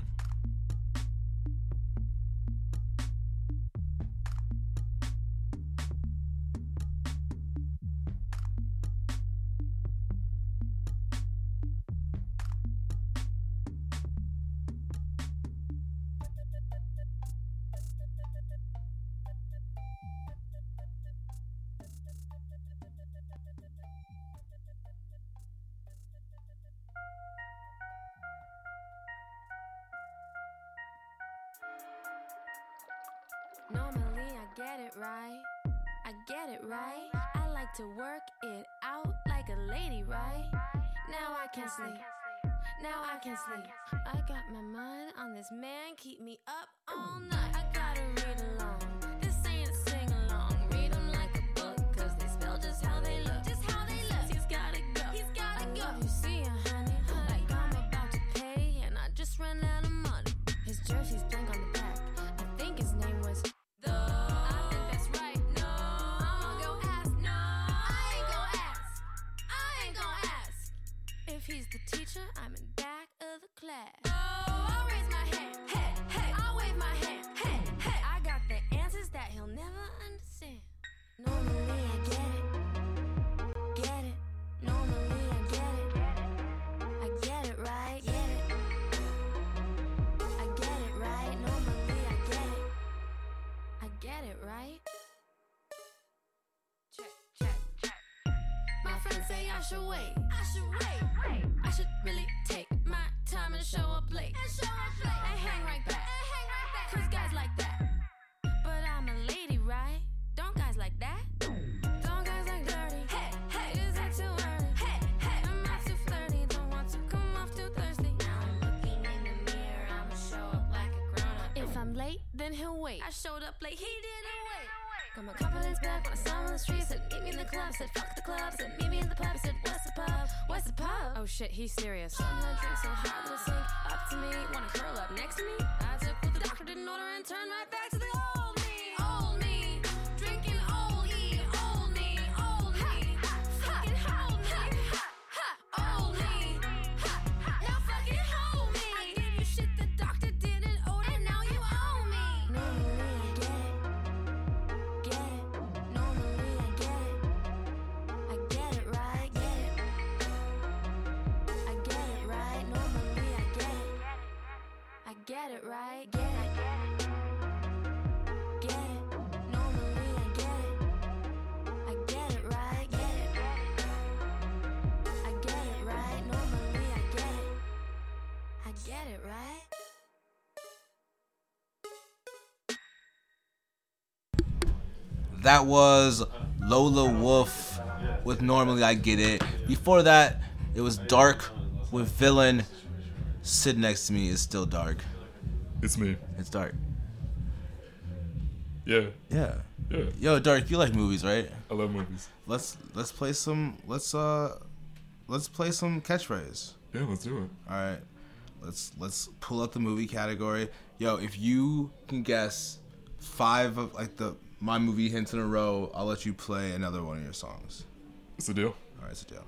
get it right. I get it right. I like to work it out like a lady, right? Now I can sleep. Now I can sleep. I got my mind on this man, keep me up all night. I gotta read along. This ain't a sing along. Read them like a book, cause they spell just how they look. Just how they look. He's gotta go. He's gotta I go. Love you seeing, honey. Like I'm about to pay, and I just ran out of money. His jersey's blank on the back. I think his name was The. I think that's right. No, I'ma go ask. No, I ain't gon' ask. I ain't gon' ask. If he's the teacher, I'm in back of the class. Oh, I'll raise my hand. Hey, hey. I'll wave my hand. Hey, hey. I got the answers that he'll never understand. Normally I get it. Get it. Normally I get it. I get it right. Get it. I get it right. Normally I get it. I get it right. Check, check, check. My friends say I should wait. I should wait. I should really take my time and show up late. And show up late. And hang right back. And hang right back. Cause guys like that. But I'm a lady, right? Don't guys like that? Don't guys like dirty? Hey, hey. Is that too early? Hey, hey. I'm not too flirty. Don't want to come off too thirsty. Now I'm looking in the mirror. I'ma show up like a grown up. If I'm late, then he'll wait. I showed up late. He didn't wait. Got my confidence back when I saw him on the street. Said meet me in the club. Said fuck the club. Said meet me in the pub. Said what's the pub? What's the pub? Oh shit, he's serious. Someone drinks so hard it'll sink up to me. Wanna curl up next to me? I took what the doctor didn't order and turned right back to the old me. Old me. Drinking old E. Old me. Old me. Fucking hold me. Old me. Now fucking hold me. I gave you shit the doctor didn't order and now you owe me. Normally I get it. Get it. Normally I get it. I get it right. Get it. I get it right. Normally I get it. I get it right. Get it. Get it. Normally I get it. I get it right. Get it. I get it right. Normally I get it. I get it right. That was Lola Wolf with Normally I Get It. Before that, it was Dark with Villain. Sit next to me is still dark. It's me. It's dark. Yeah. Yeah. Yeah. Yo, Dark, you like movies, right? I love movies. Let's let's play some let's uh let's play some catchphrase. Yeah, let's do it. All right. Let's let's pull up the movie category. Yo, if you can guess five of like the my movie hints in a row, I'll let you play another one of your songs. It's a deal. All right, it's a deal.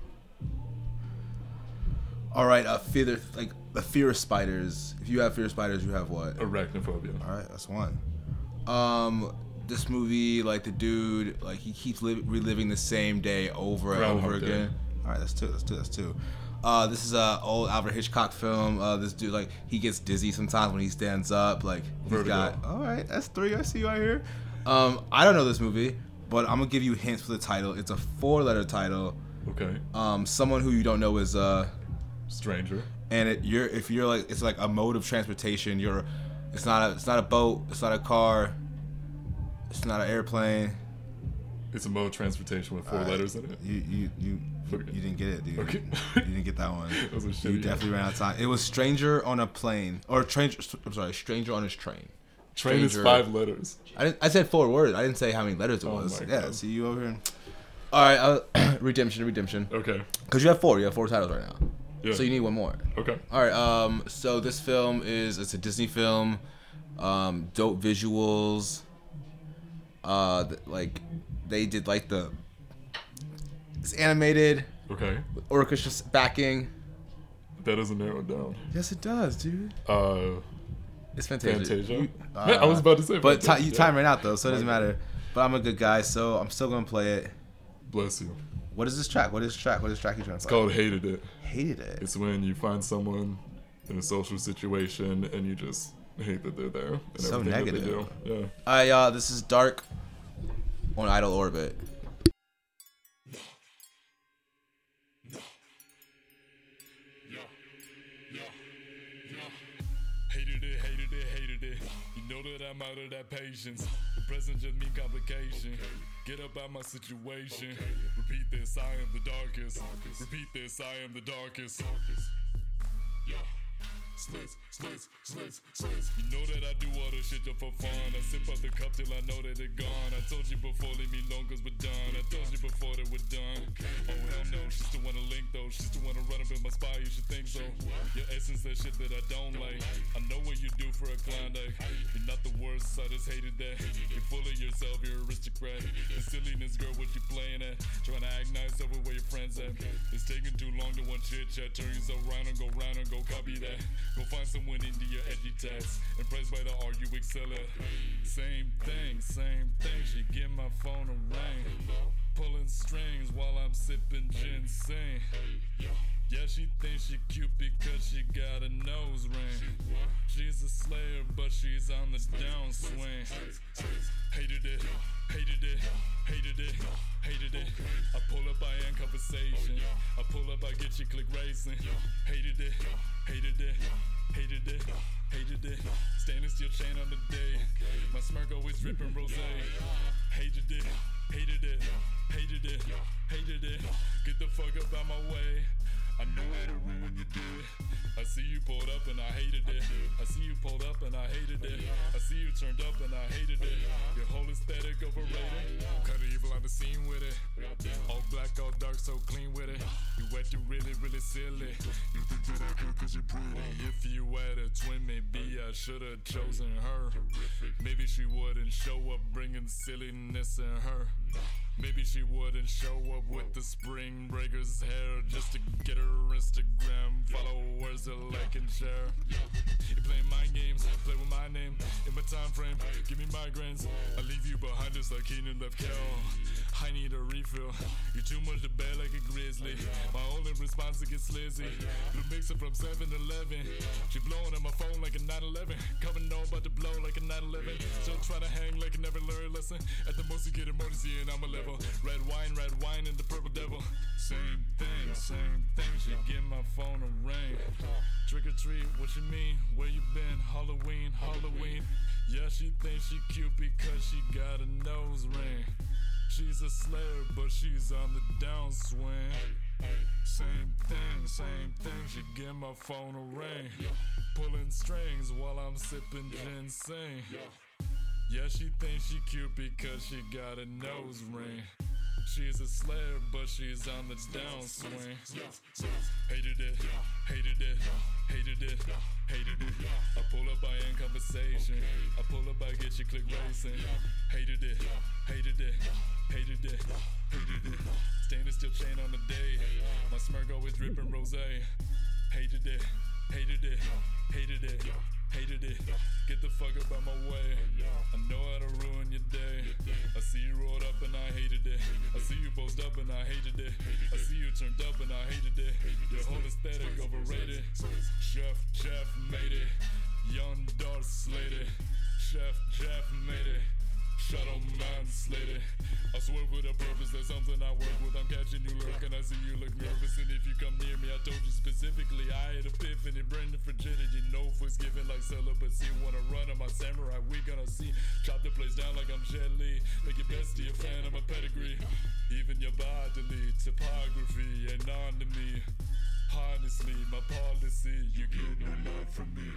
All right, uh, fear like the fear of spiders. If you have fear of spiders, you have what? Arachnophobia. All right, that's one. Um, this movie, like the dude, like he keeps li- reliving the same day over and Groundhog over Day. again. All right, that's two. That's two. That's two. Uh, this is a old Alfred Hitchcock film. Uh, this dude, like, he gets dizzy sometimes when he stands up. Like, he's Vertigo. got. All right, that's three. I see you right here. Um, I don't know this movie, but I'm gonna give you hints for the title. It's a four-letter title. Okay. Um, someone who you don't know is uh, stranger. And it, you're if you're like it's like a mode of transportation. You're, it's not a it's not a boat. It's not a car. It's not an airplane. It's a mode of transportation with four All right. letters in it. You you you Okay. you didn't get it, dude. Okay. You didn't get that one. That was a You shitty definitely ran out of time. It was stranger on a plane or stranger. I'm sorry, stranger on his train. Train is Stranger- five letters. I didn't. I said four words. I didn't say how many letters it Oh was. my Yeah. God. See you over here. All right. Uh, redemption. Redemption. Okay. Because you have four. You have four titles right now. Yeah. So you need one more. Okay. All right. Um. So this film is it's a Disney film. Um. Dope visuals. Uh. th- Like, they did like the. It's animated. Okay. With orchestra backing. That doesn't narrow it down. Yes, it does, dude. Uh. It's Fantasia. Fantasia? You- Man, I was about to say But ti- Fantasia. you time ran out though, so it doesn't My matter. But I'm a good guy, so I'm still gonna play it. Bless you. What is this track? What is this track? What is this track you trying to It's play? called Hated It. Hated It. It's when you find someone in a social situation and you just hate that they're there. And So everything negative. That they do. Yeah. Alright, y'all. This is Dark on Idle Orbit. Hated it, hated it, hated it. You know that I'm out of that patience. present just mean complication. Get up out my situation. Repeat this, I am the darkest. Repeat this, I am the darkest. Yeah. Slits, slits, slits, slits. You know that I do all this shit just for fun. I sip up the cup till I know that it gone. I told you before, leave me alone cause we're done. I told you before that we're done. Oh hell no, she still wanna link though. She still wanna run up in my spine, you should think so. Your essence, that shit that I don't like. I know what you do for a Klondike. You're not the worst, I just hated that. You're full of yourself, you're an aristocrat. The silliness, girl, what you playing at? Trying to act nice over where your friends at. It's taking too long to one chit chat. Turn yourself around and go round and go copy that. Go find someone into your edgy tats. Impressed by the art you excel at. Same thing, same thing. She give my phone a ring. Pulling strings while I'm sipping ginseng. Yeah, she thinks she cute because she got a nose ring. She's a slayer, but she's on the downswing. Hated it, hated it, hated it, hated it. I pull up, I end conversation. I pull up, I get you click racing. Hated it, hated it, hated it, hated it. Stainless steel chain on the day. My smirk always dripping rosé. Hated it, hated it, hated it, hated it. Get the fuck up out my way. I know how to ruin your day. I see you pulled up and I hated it. I see you pulled up and I hated it. I see you turned up and I hated it. Your whole aesthetic overrated. Cut evil on the scene with it. All black, all dark, so clean with it. You wet, you really, really silly. You think that I could cause you're pretty. If you had a twin, maybe I should've chosen her. Maybe she wouldn't show up bringing silliness in her. Maybe she wouldn't show up with the Spring Breakers hair just to get her Instagram followers to like and share. You play mind games, play with my name in my time frame. Give me migraines. I leave you behind just like Keenan left Cal. I need a refill. You're too much to bear like a grizzly. My only response to get slizzy. Blue mixer from seven eleven. She blowing on my phone like a nine eleven. Coming on about to blow like a nine eleven. Still trying to hang like I never learned a lesson. At the most you get emergency and I'm a level. Red wine, red wine and the purple devil. Same thing, same thing. She give my phone a ring. Trick or treat, what you mean? Where you been? Halloween, Halloween. Yeah, she thinks she cute because she got a nose ring. She's a slayer, but she's on the downswing. Same thing, same thing. She give my phone a ring. Pulling strings while I'm sipping ginseng. Yeah, she thinks she cute because she got a nose ring. She's a slayer, but she's on the downswing. Hated it, hated it, hated it, hated it. I pull up, I end conversation. I pull up, I get you click racing. Hated it, hated it, hated it, hated it. Stainless steel chain on the day. My smirk always dripping rosé. Hated it, hated it, hated it, hated it. Get the fuck up out my way. I know how to ruin your day. I see you rolled up and I hated it. I see you posed up and I hated it. I see you turned up and I hated it. Your whole aesthetic overrated. Chef, Jeff made it. Young Darth slated. Chef, Jeff made it. Shadow man slated. I swear with a purpose, there's something I work with. I'm catching you lurking, I see you look nervous. And if you come near me, I told you specifically I had epiphany, brain the frigidity. No voice given like celibacy. Wanna run on my samurai, we gonna see. Chop the place down like I'm Jet Li. Make your bestie a fan of my pedigree. Even your bodily topography ain't on to me. Honestly, my policy, you get no love from me.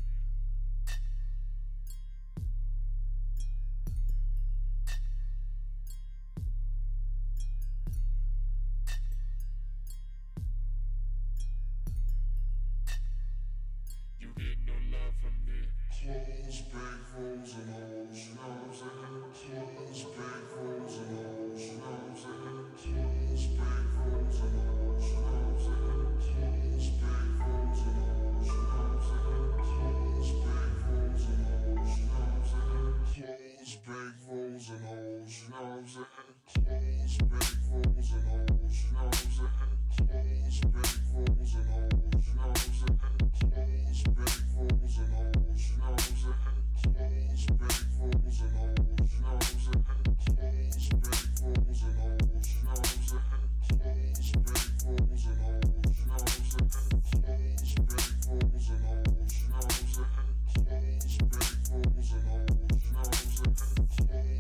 You get no love from me. Clothes, big holes and holes, you know what I'm saying? Clothes, big holes and holes, you know what I'm saying? Clothes, big holes and holes, you know what I'm saying? Clothes, big holes and holes, you know what I'm saying? Clothes, big holes and holes, you know what I'm saying? Clothes, big holes and holes, you know what I'm saying? Clothes, big holes and holes, you know what I'm saying? Clothes, big holes and holes, you know what I'm saying? Clothes, big holes and holes, you know what I'm saying? Clothes, big holes and holes, you know what I'm saying? Clothes, big holes and holes, you know what I'm saying? Clothes, big holes and holes, you know what I'm saying? Clothes, big holes and holes, you know what I'm saying? Clothes, big holes and holes, you know what I'm saying?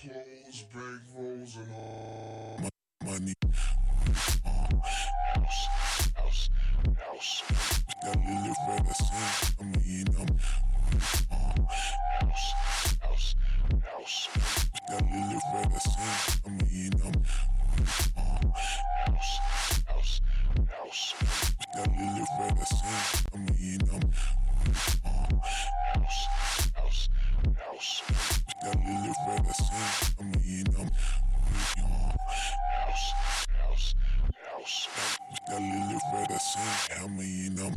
clothes, bankrolls, and all. Money. House, house, house. Gotta live right, I sing. I'm eating them. House, house, house. Gotta live right, I sing. I'm eating them. House, house, house. Gotta live right, I sing. I'm eating them. House, house, house. Gotta live right, I sing. I'm eating them. House, house, house. Gotta live right, I sing. I'm eating them.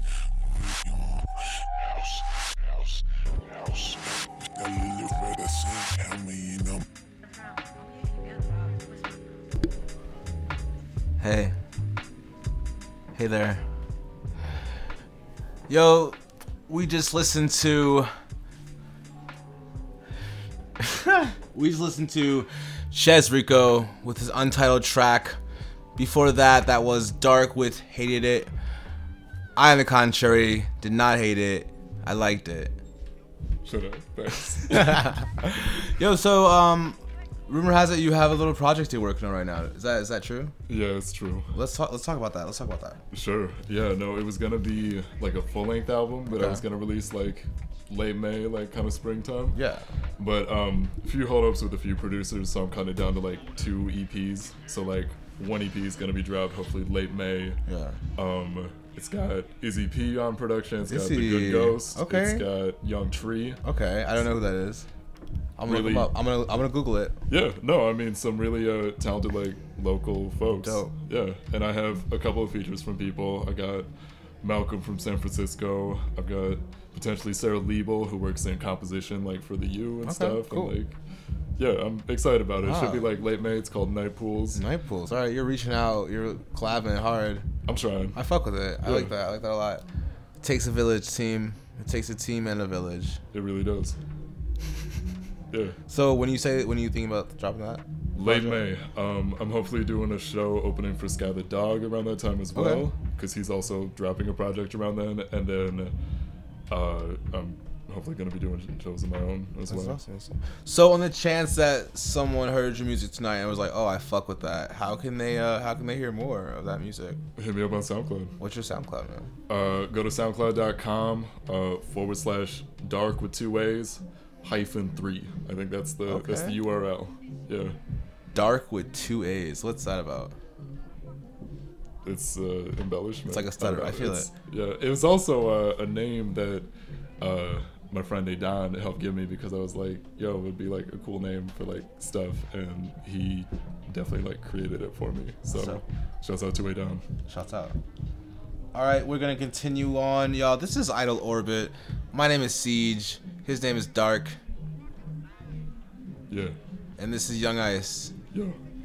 House, house, house. Gotta live right, I sing. I'm eating them. Hey. Hey there. Yo, we just listened to... we just listened to Chez Rico with his untitled track. Before that, that was Dark with Hated It. I, on the contrary, did not hate it. I liked it. Shut up. Thanks. Yo, so, um... rumor has it you have a little project you're working on right now. Is that is that true? Yeah, it's true. Let's talk. Let's talk about that. Let's talk about that. Sure. Yeah. No, it was gonna be like a full length album that Okay. I was gonna release like late May, like kind of springtime. Yeah. But um, a few holdups with a few producers, so I'm kind of down to like two E Ps. So like one E P is gonna be dropped hopefully late May. Yeah. Um, it's got Izzy P on production. It's got Izzy. The Good Ghost. Okay. It's got Young Tree. Okay, I don't know who that is. I'm gonna Really- look him up. I'm gonna I'm gonna Google it. Yeah, no, I mean some really uh, talented like local folks. Dope. Yeah, and I have a couple of features from people. I got Malcolm from San Francisco. I've got potentially Sarah Liebel who works in composition like for the U and Okay, stuff. cool. And like, yeah, I'm excited about it. It should Ah. be like late May. It's called Night Pools. Night Pools. All right, you're reaching out. You're collabing hard. I'm trying. I fuck with it. I Yeah. like that. I like that a lot. It takes a village team. It takes a team and a village. It really does. Yeah. So when you say when you think about dropping that? Late May. Um, I'm hopefully doing a show opening for Sky the Dog around that time as Okay. well, because he's also dropping a project around then. And then uh, I'm hopefully going to be doing shows of my own as That's well. awesome, that's awesome. So on the chance that someone heard your music tonight and was like, "Oh, I fuck with that," how can they? Uh, how can they hear more of that music? Hit me up on SoundCloud. What's your SoundCloud, man? Uh, go to soundcloud.com uh, forward slash dark with two A's hyphen three. I think that's the that's the Okay. U R L. Yeah. Dark with two A's. What's that about? It's uh, embellishment. It's like a stutter. don't know. I feel It's- Yeah, it was also uh, a name that uh, my friend Adon helped give me because I was like, yo, it would be like a cool name for like stuff, and he definitely like created it for me. So, So- shouts out to Adon. Shouts out. All right, we're gonna continue on, y'all. This is Idle Orbit. My name is Siege. His name is Dark. Yeah. And this is Young Ice. Yo.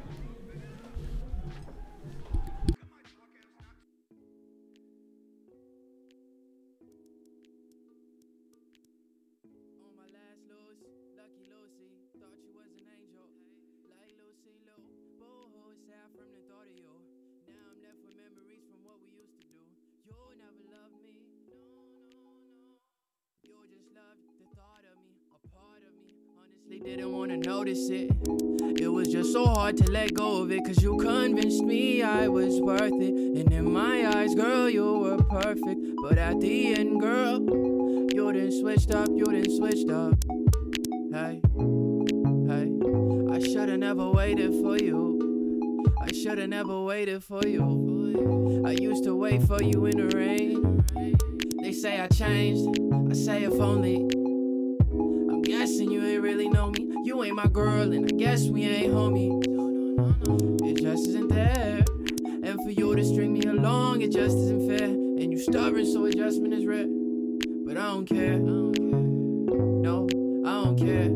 Didn't wanna notice it. It was just so hard to let go of it, cause you convinced me I was worth it. And in my eyes, girl, you were perfect. But at the end, girl, you done switched up, you done switched up. Hey, hey, I should've never waited for you. I should've never waited for you. I used to wait for you in the rain. They say I changed, I say if only. I'm guessing you ain't really know me. You ain't my girl, and I guess we ain't homie. It just isn't there. And for you to string me along, it just isn't fair. And you stubborn, so adjustment is rare. But I don't care. No, I don't care.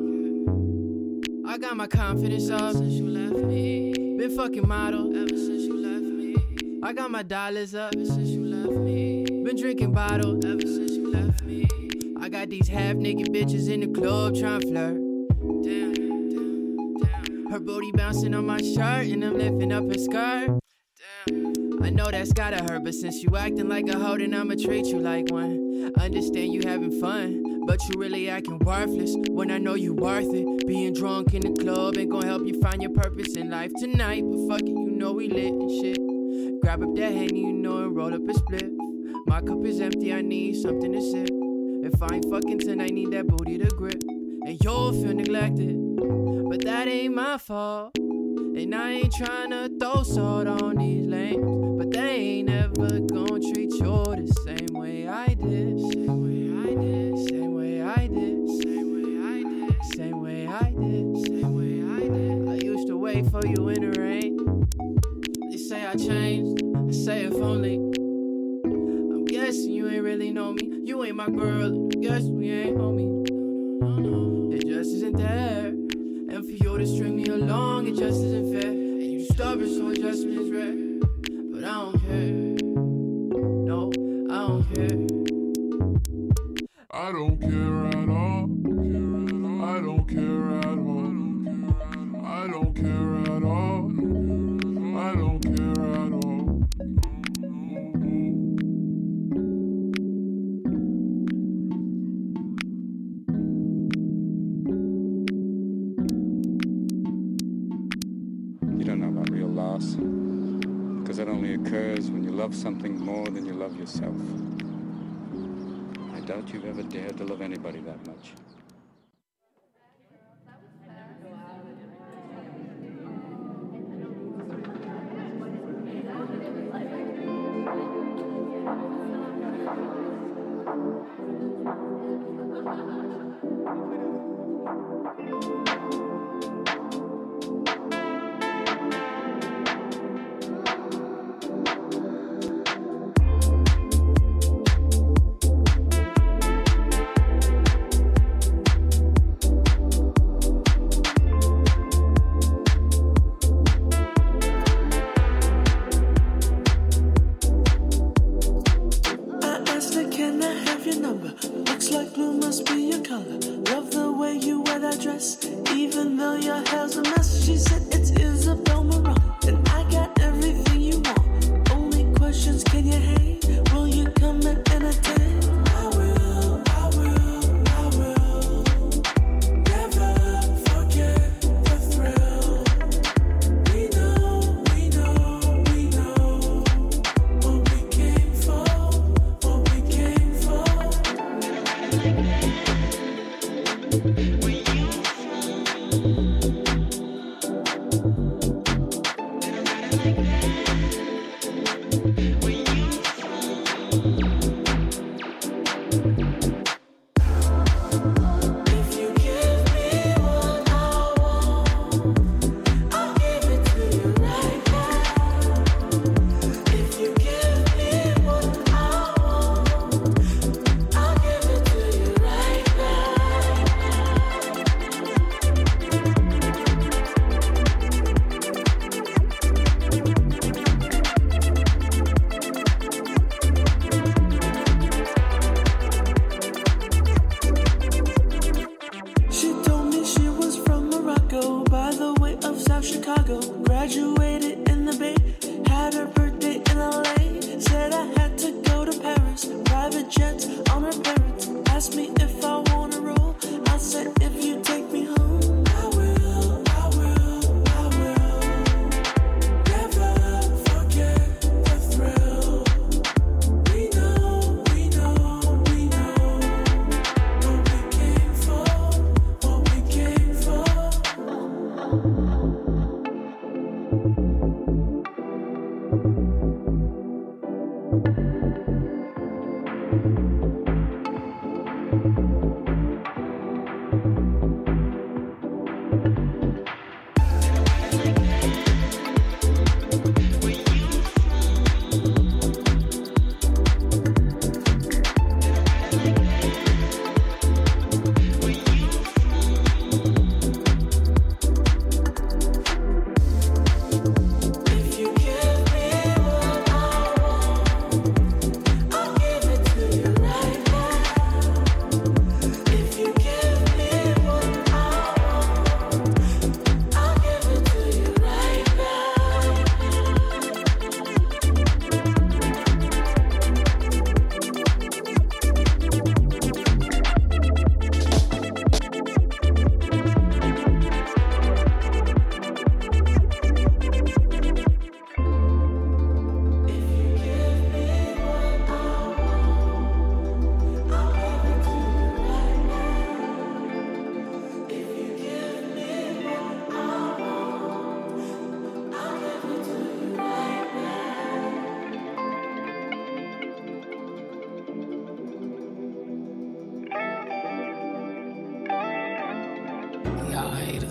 I got my confidence up since you left me. Been fucking model ever since you left me. I got my dollars up ever since you left me. Been drinking bottle ever since you left me. I got these half-naked bitches in the club trying to flirt. Damn, damn, damn. Her booty bouncing on my shirt and I'm lifting up her skirt. Damn. I know that's gotta hurt, but since you acting like a hoe, then I'ma treat you like one. Understand you having fun, But you really acting worthless when I know you worth it. Being drunk in the club ain't gonna help you find your purpose in life tonight. But fuck it, you know we lit and shit. Grab up that Henny, you know, and roll up a split. My cup is empty, I need something to sip. If I ain't fucking tonight, need that booty to grip. And you'll feel neglected, but that ain't my fault. And I ain't tryna throw salt on these lanes, but they ain't ever gonna treat you the same way I did. Same way I did, same way I did, same way I did, same way I did, same way I did. I used to wait for you in the rain. They say I changed, I say if only. I'm guessing you ain't really know me. You ain't my girl, I guess we ain't homie. It just isn't there. And for you to string me along, it just isn't fair. And you stubborn, so adjustment is rare. But I don't care. No, I don't care. I don't care at all. I don't care at all. I don't care at all. I don't care at all. Because that only occurs when you love something more than you love yourself. I doubt you've ever dared to love anybody that much.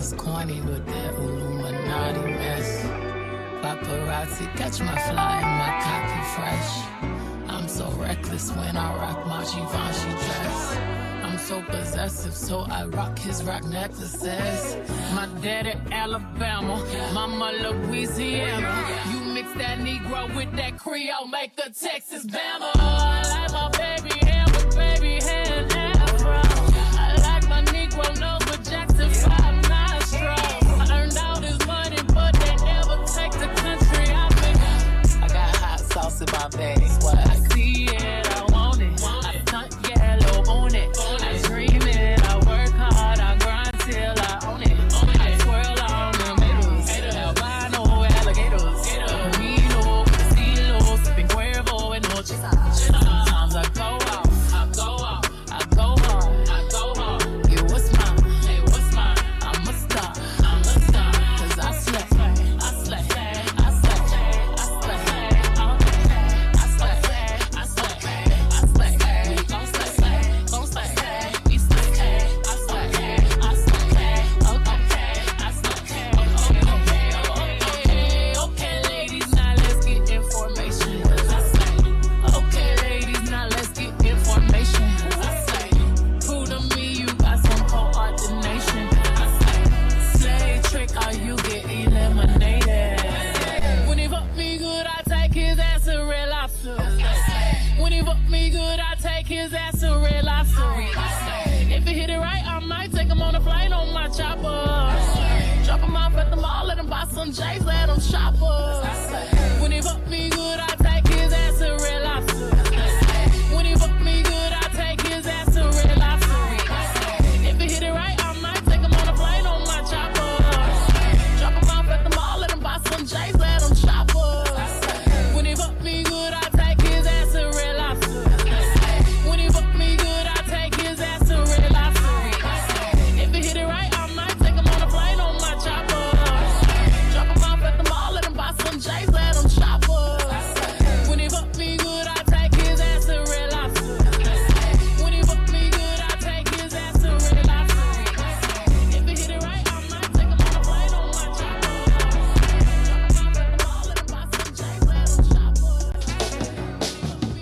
was corny with that Illuminati mess. Paparazzi catch my fly and my cocky fresh. I'm so reckless when I rock my Givenchy dress. I'm so possessive, so I rock his rock necklaces. My daddy Alabama, mama Louisiana. You mix that Negro with that Creole, make a Texas Bama. I like my baby hair with baby hair and afro. I like my Negro nose with Jackson five nostrils. I earned all this money, but they never take the country out of me. I got hot sauce in my bag, what I see it, I want it. I stunt yellow on it. I dream it, I work hard, I grind till I own it. I swirl on the middles, albino alligators, Camino, Castillo, sipping Cuervo and Noche. Sometimes I go off, I go off, I go hard, I go hard. Yeah, what's mine? Hey, what's mine? I'm a star, I'm a star, cause I slay, I slay, I slay, I slay, all day. I slay, I slay, I slay, we gon' slay, gon' slay, we slay, I slay, I slay, okay, I slay, okay, okay, okay, ladies, now let's get information. I say, okay, ladies, now let's get information. I say, prove to me you got some coordination. I say, slay trick, or you get eliminated. When he fuck me good, I take his ass a real lobster. When he fuck me good, I take his ass a real lobster. If he hit it right, I might take him on a flight on my chopper. Drop him off at the mall, let him buy some J's, let him shop us. When he fuck me good, I take his ass a real lobster. When he fuck me good, I take his ass a real lobster. If he hit it right, I might take him on a plane on my chopper. Drop him off at the mall, let him buy some J's, let him shop us. When he fuck me good, I take his ass a real lobster. When he fuck me good, I take his ass a real lobster. If he hit it right, I might take him on a plane on my chopper. Drop him off at the mall, let him buy some J's, let him shop us. When he fuck me good, I take his ass a real lobster. When he fuck me good, I take his ass a real lobster. If he hit it right, I might take him on a plane on my chopper. Drop him off at the mall, let him buy some J's, let him shop us.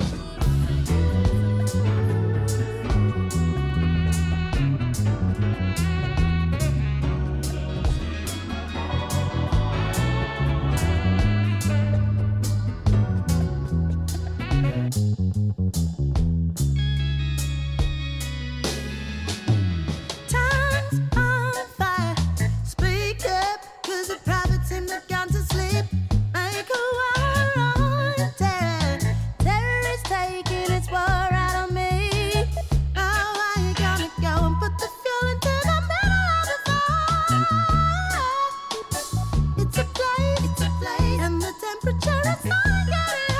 Time's on fire. Speak up, cause the prophets seem to gone to sleep. Make a war on terror. Terrorists taking its war out of me. Oh, why you gonna go and put the fuel into the middle of the fire? It's a blaze, it's a blaze, and the temperature is gonna get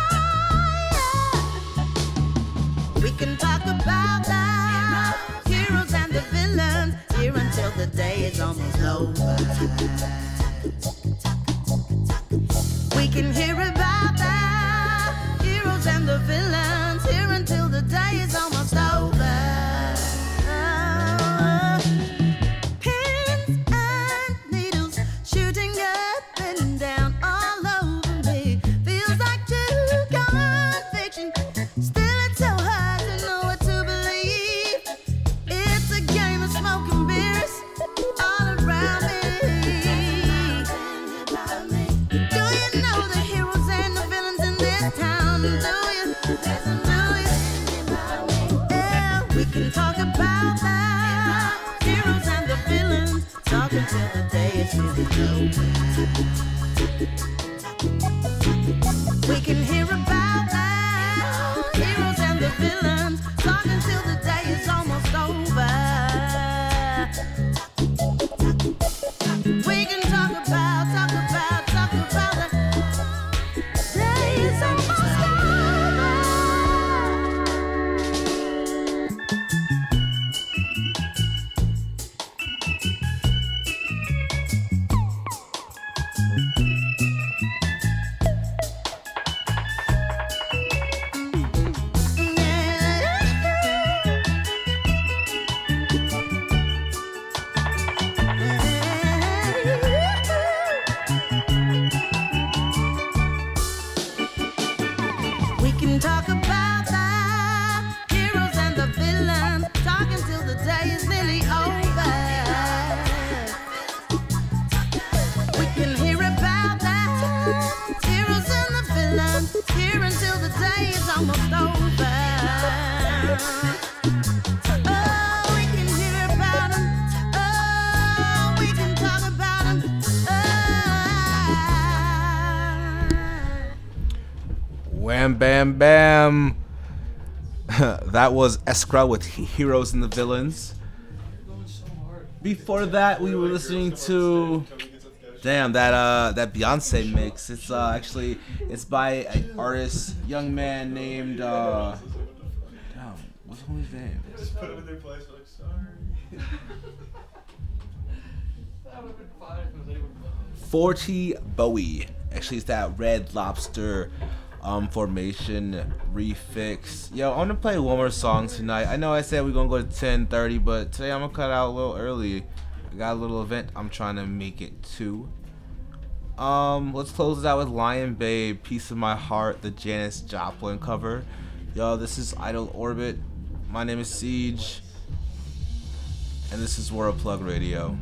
higher. We can talk about love, heroes and the villains, here until the day is almost over. We can hear about the heroes and the villains, here until the day is almost over. Pins and needles shooting up and down all over me. Feels like true conviction. Still, it's so hard to know what to believe. It's a game of smoke and mirrors all around me. Do you know the heroes and the villains in this town? Do you? Do you? Yeah, we can talk about the heroes and the villains. Talk until the day is really over. We can hear about the heroes and the villains. Talk until the day is almost over. We can talk about, talk about, talk about the day is almost over. Bam, bam, bam. That was Eskra with Heroes and the Villains. Before that, we were listening to, damn, that uh that Beyonce mix. It's uh actually it's by an artist, young man named uh, damn, what's his name? Just put him in their place. Like, sorry. That would have been fine if it was anyone else. forty Bowie. Actually, it's that Red Lobster um formation refix. Yo, I'm gonna play one more song tonight. I know I said we're gonna go to ten thirty, but today I'm gonna cut out a little early. I got a little event I'm trying to make it to. Um, let's close it out with Lion Babe, Piece of My Heart, the Janis Joplin cover. Yo, this is Idle Orbit. My name is Siege, and this is World Plug Radio.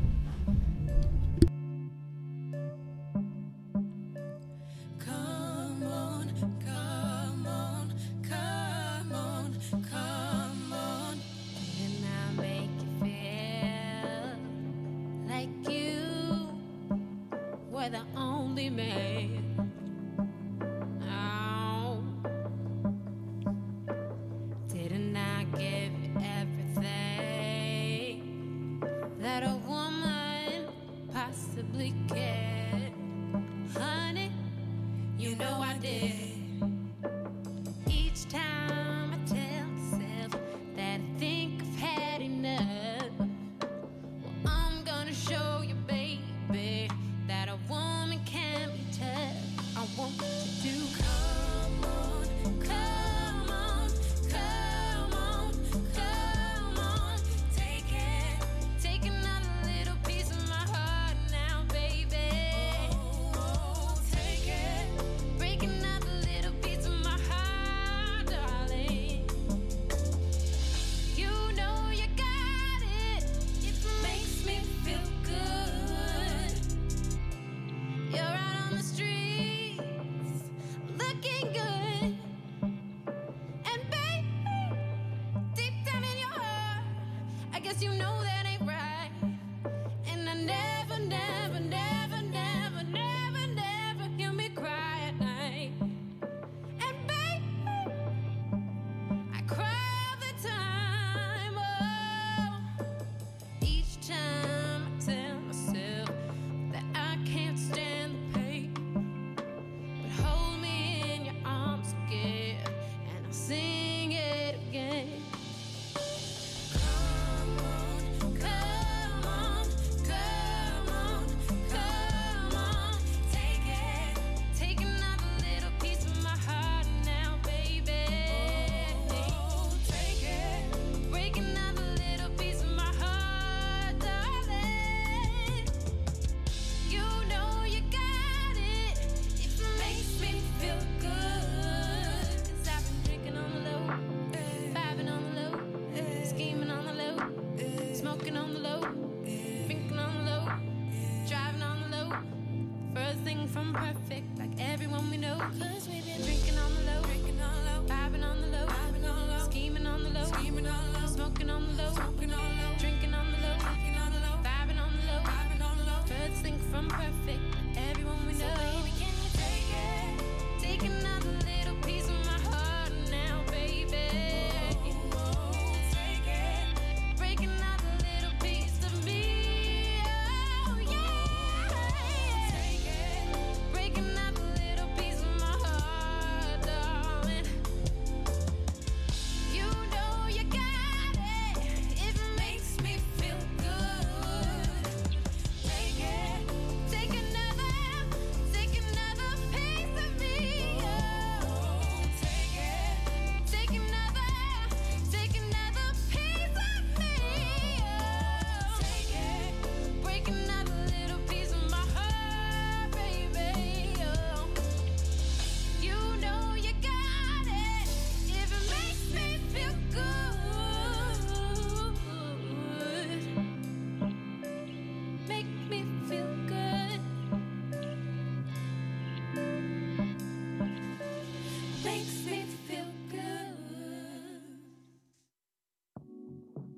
Perfect.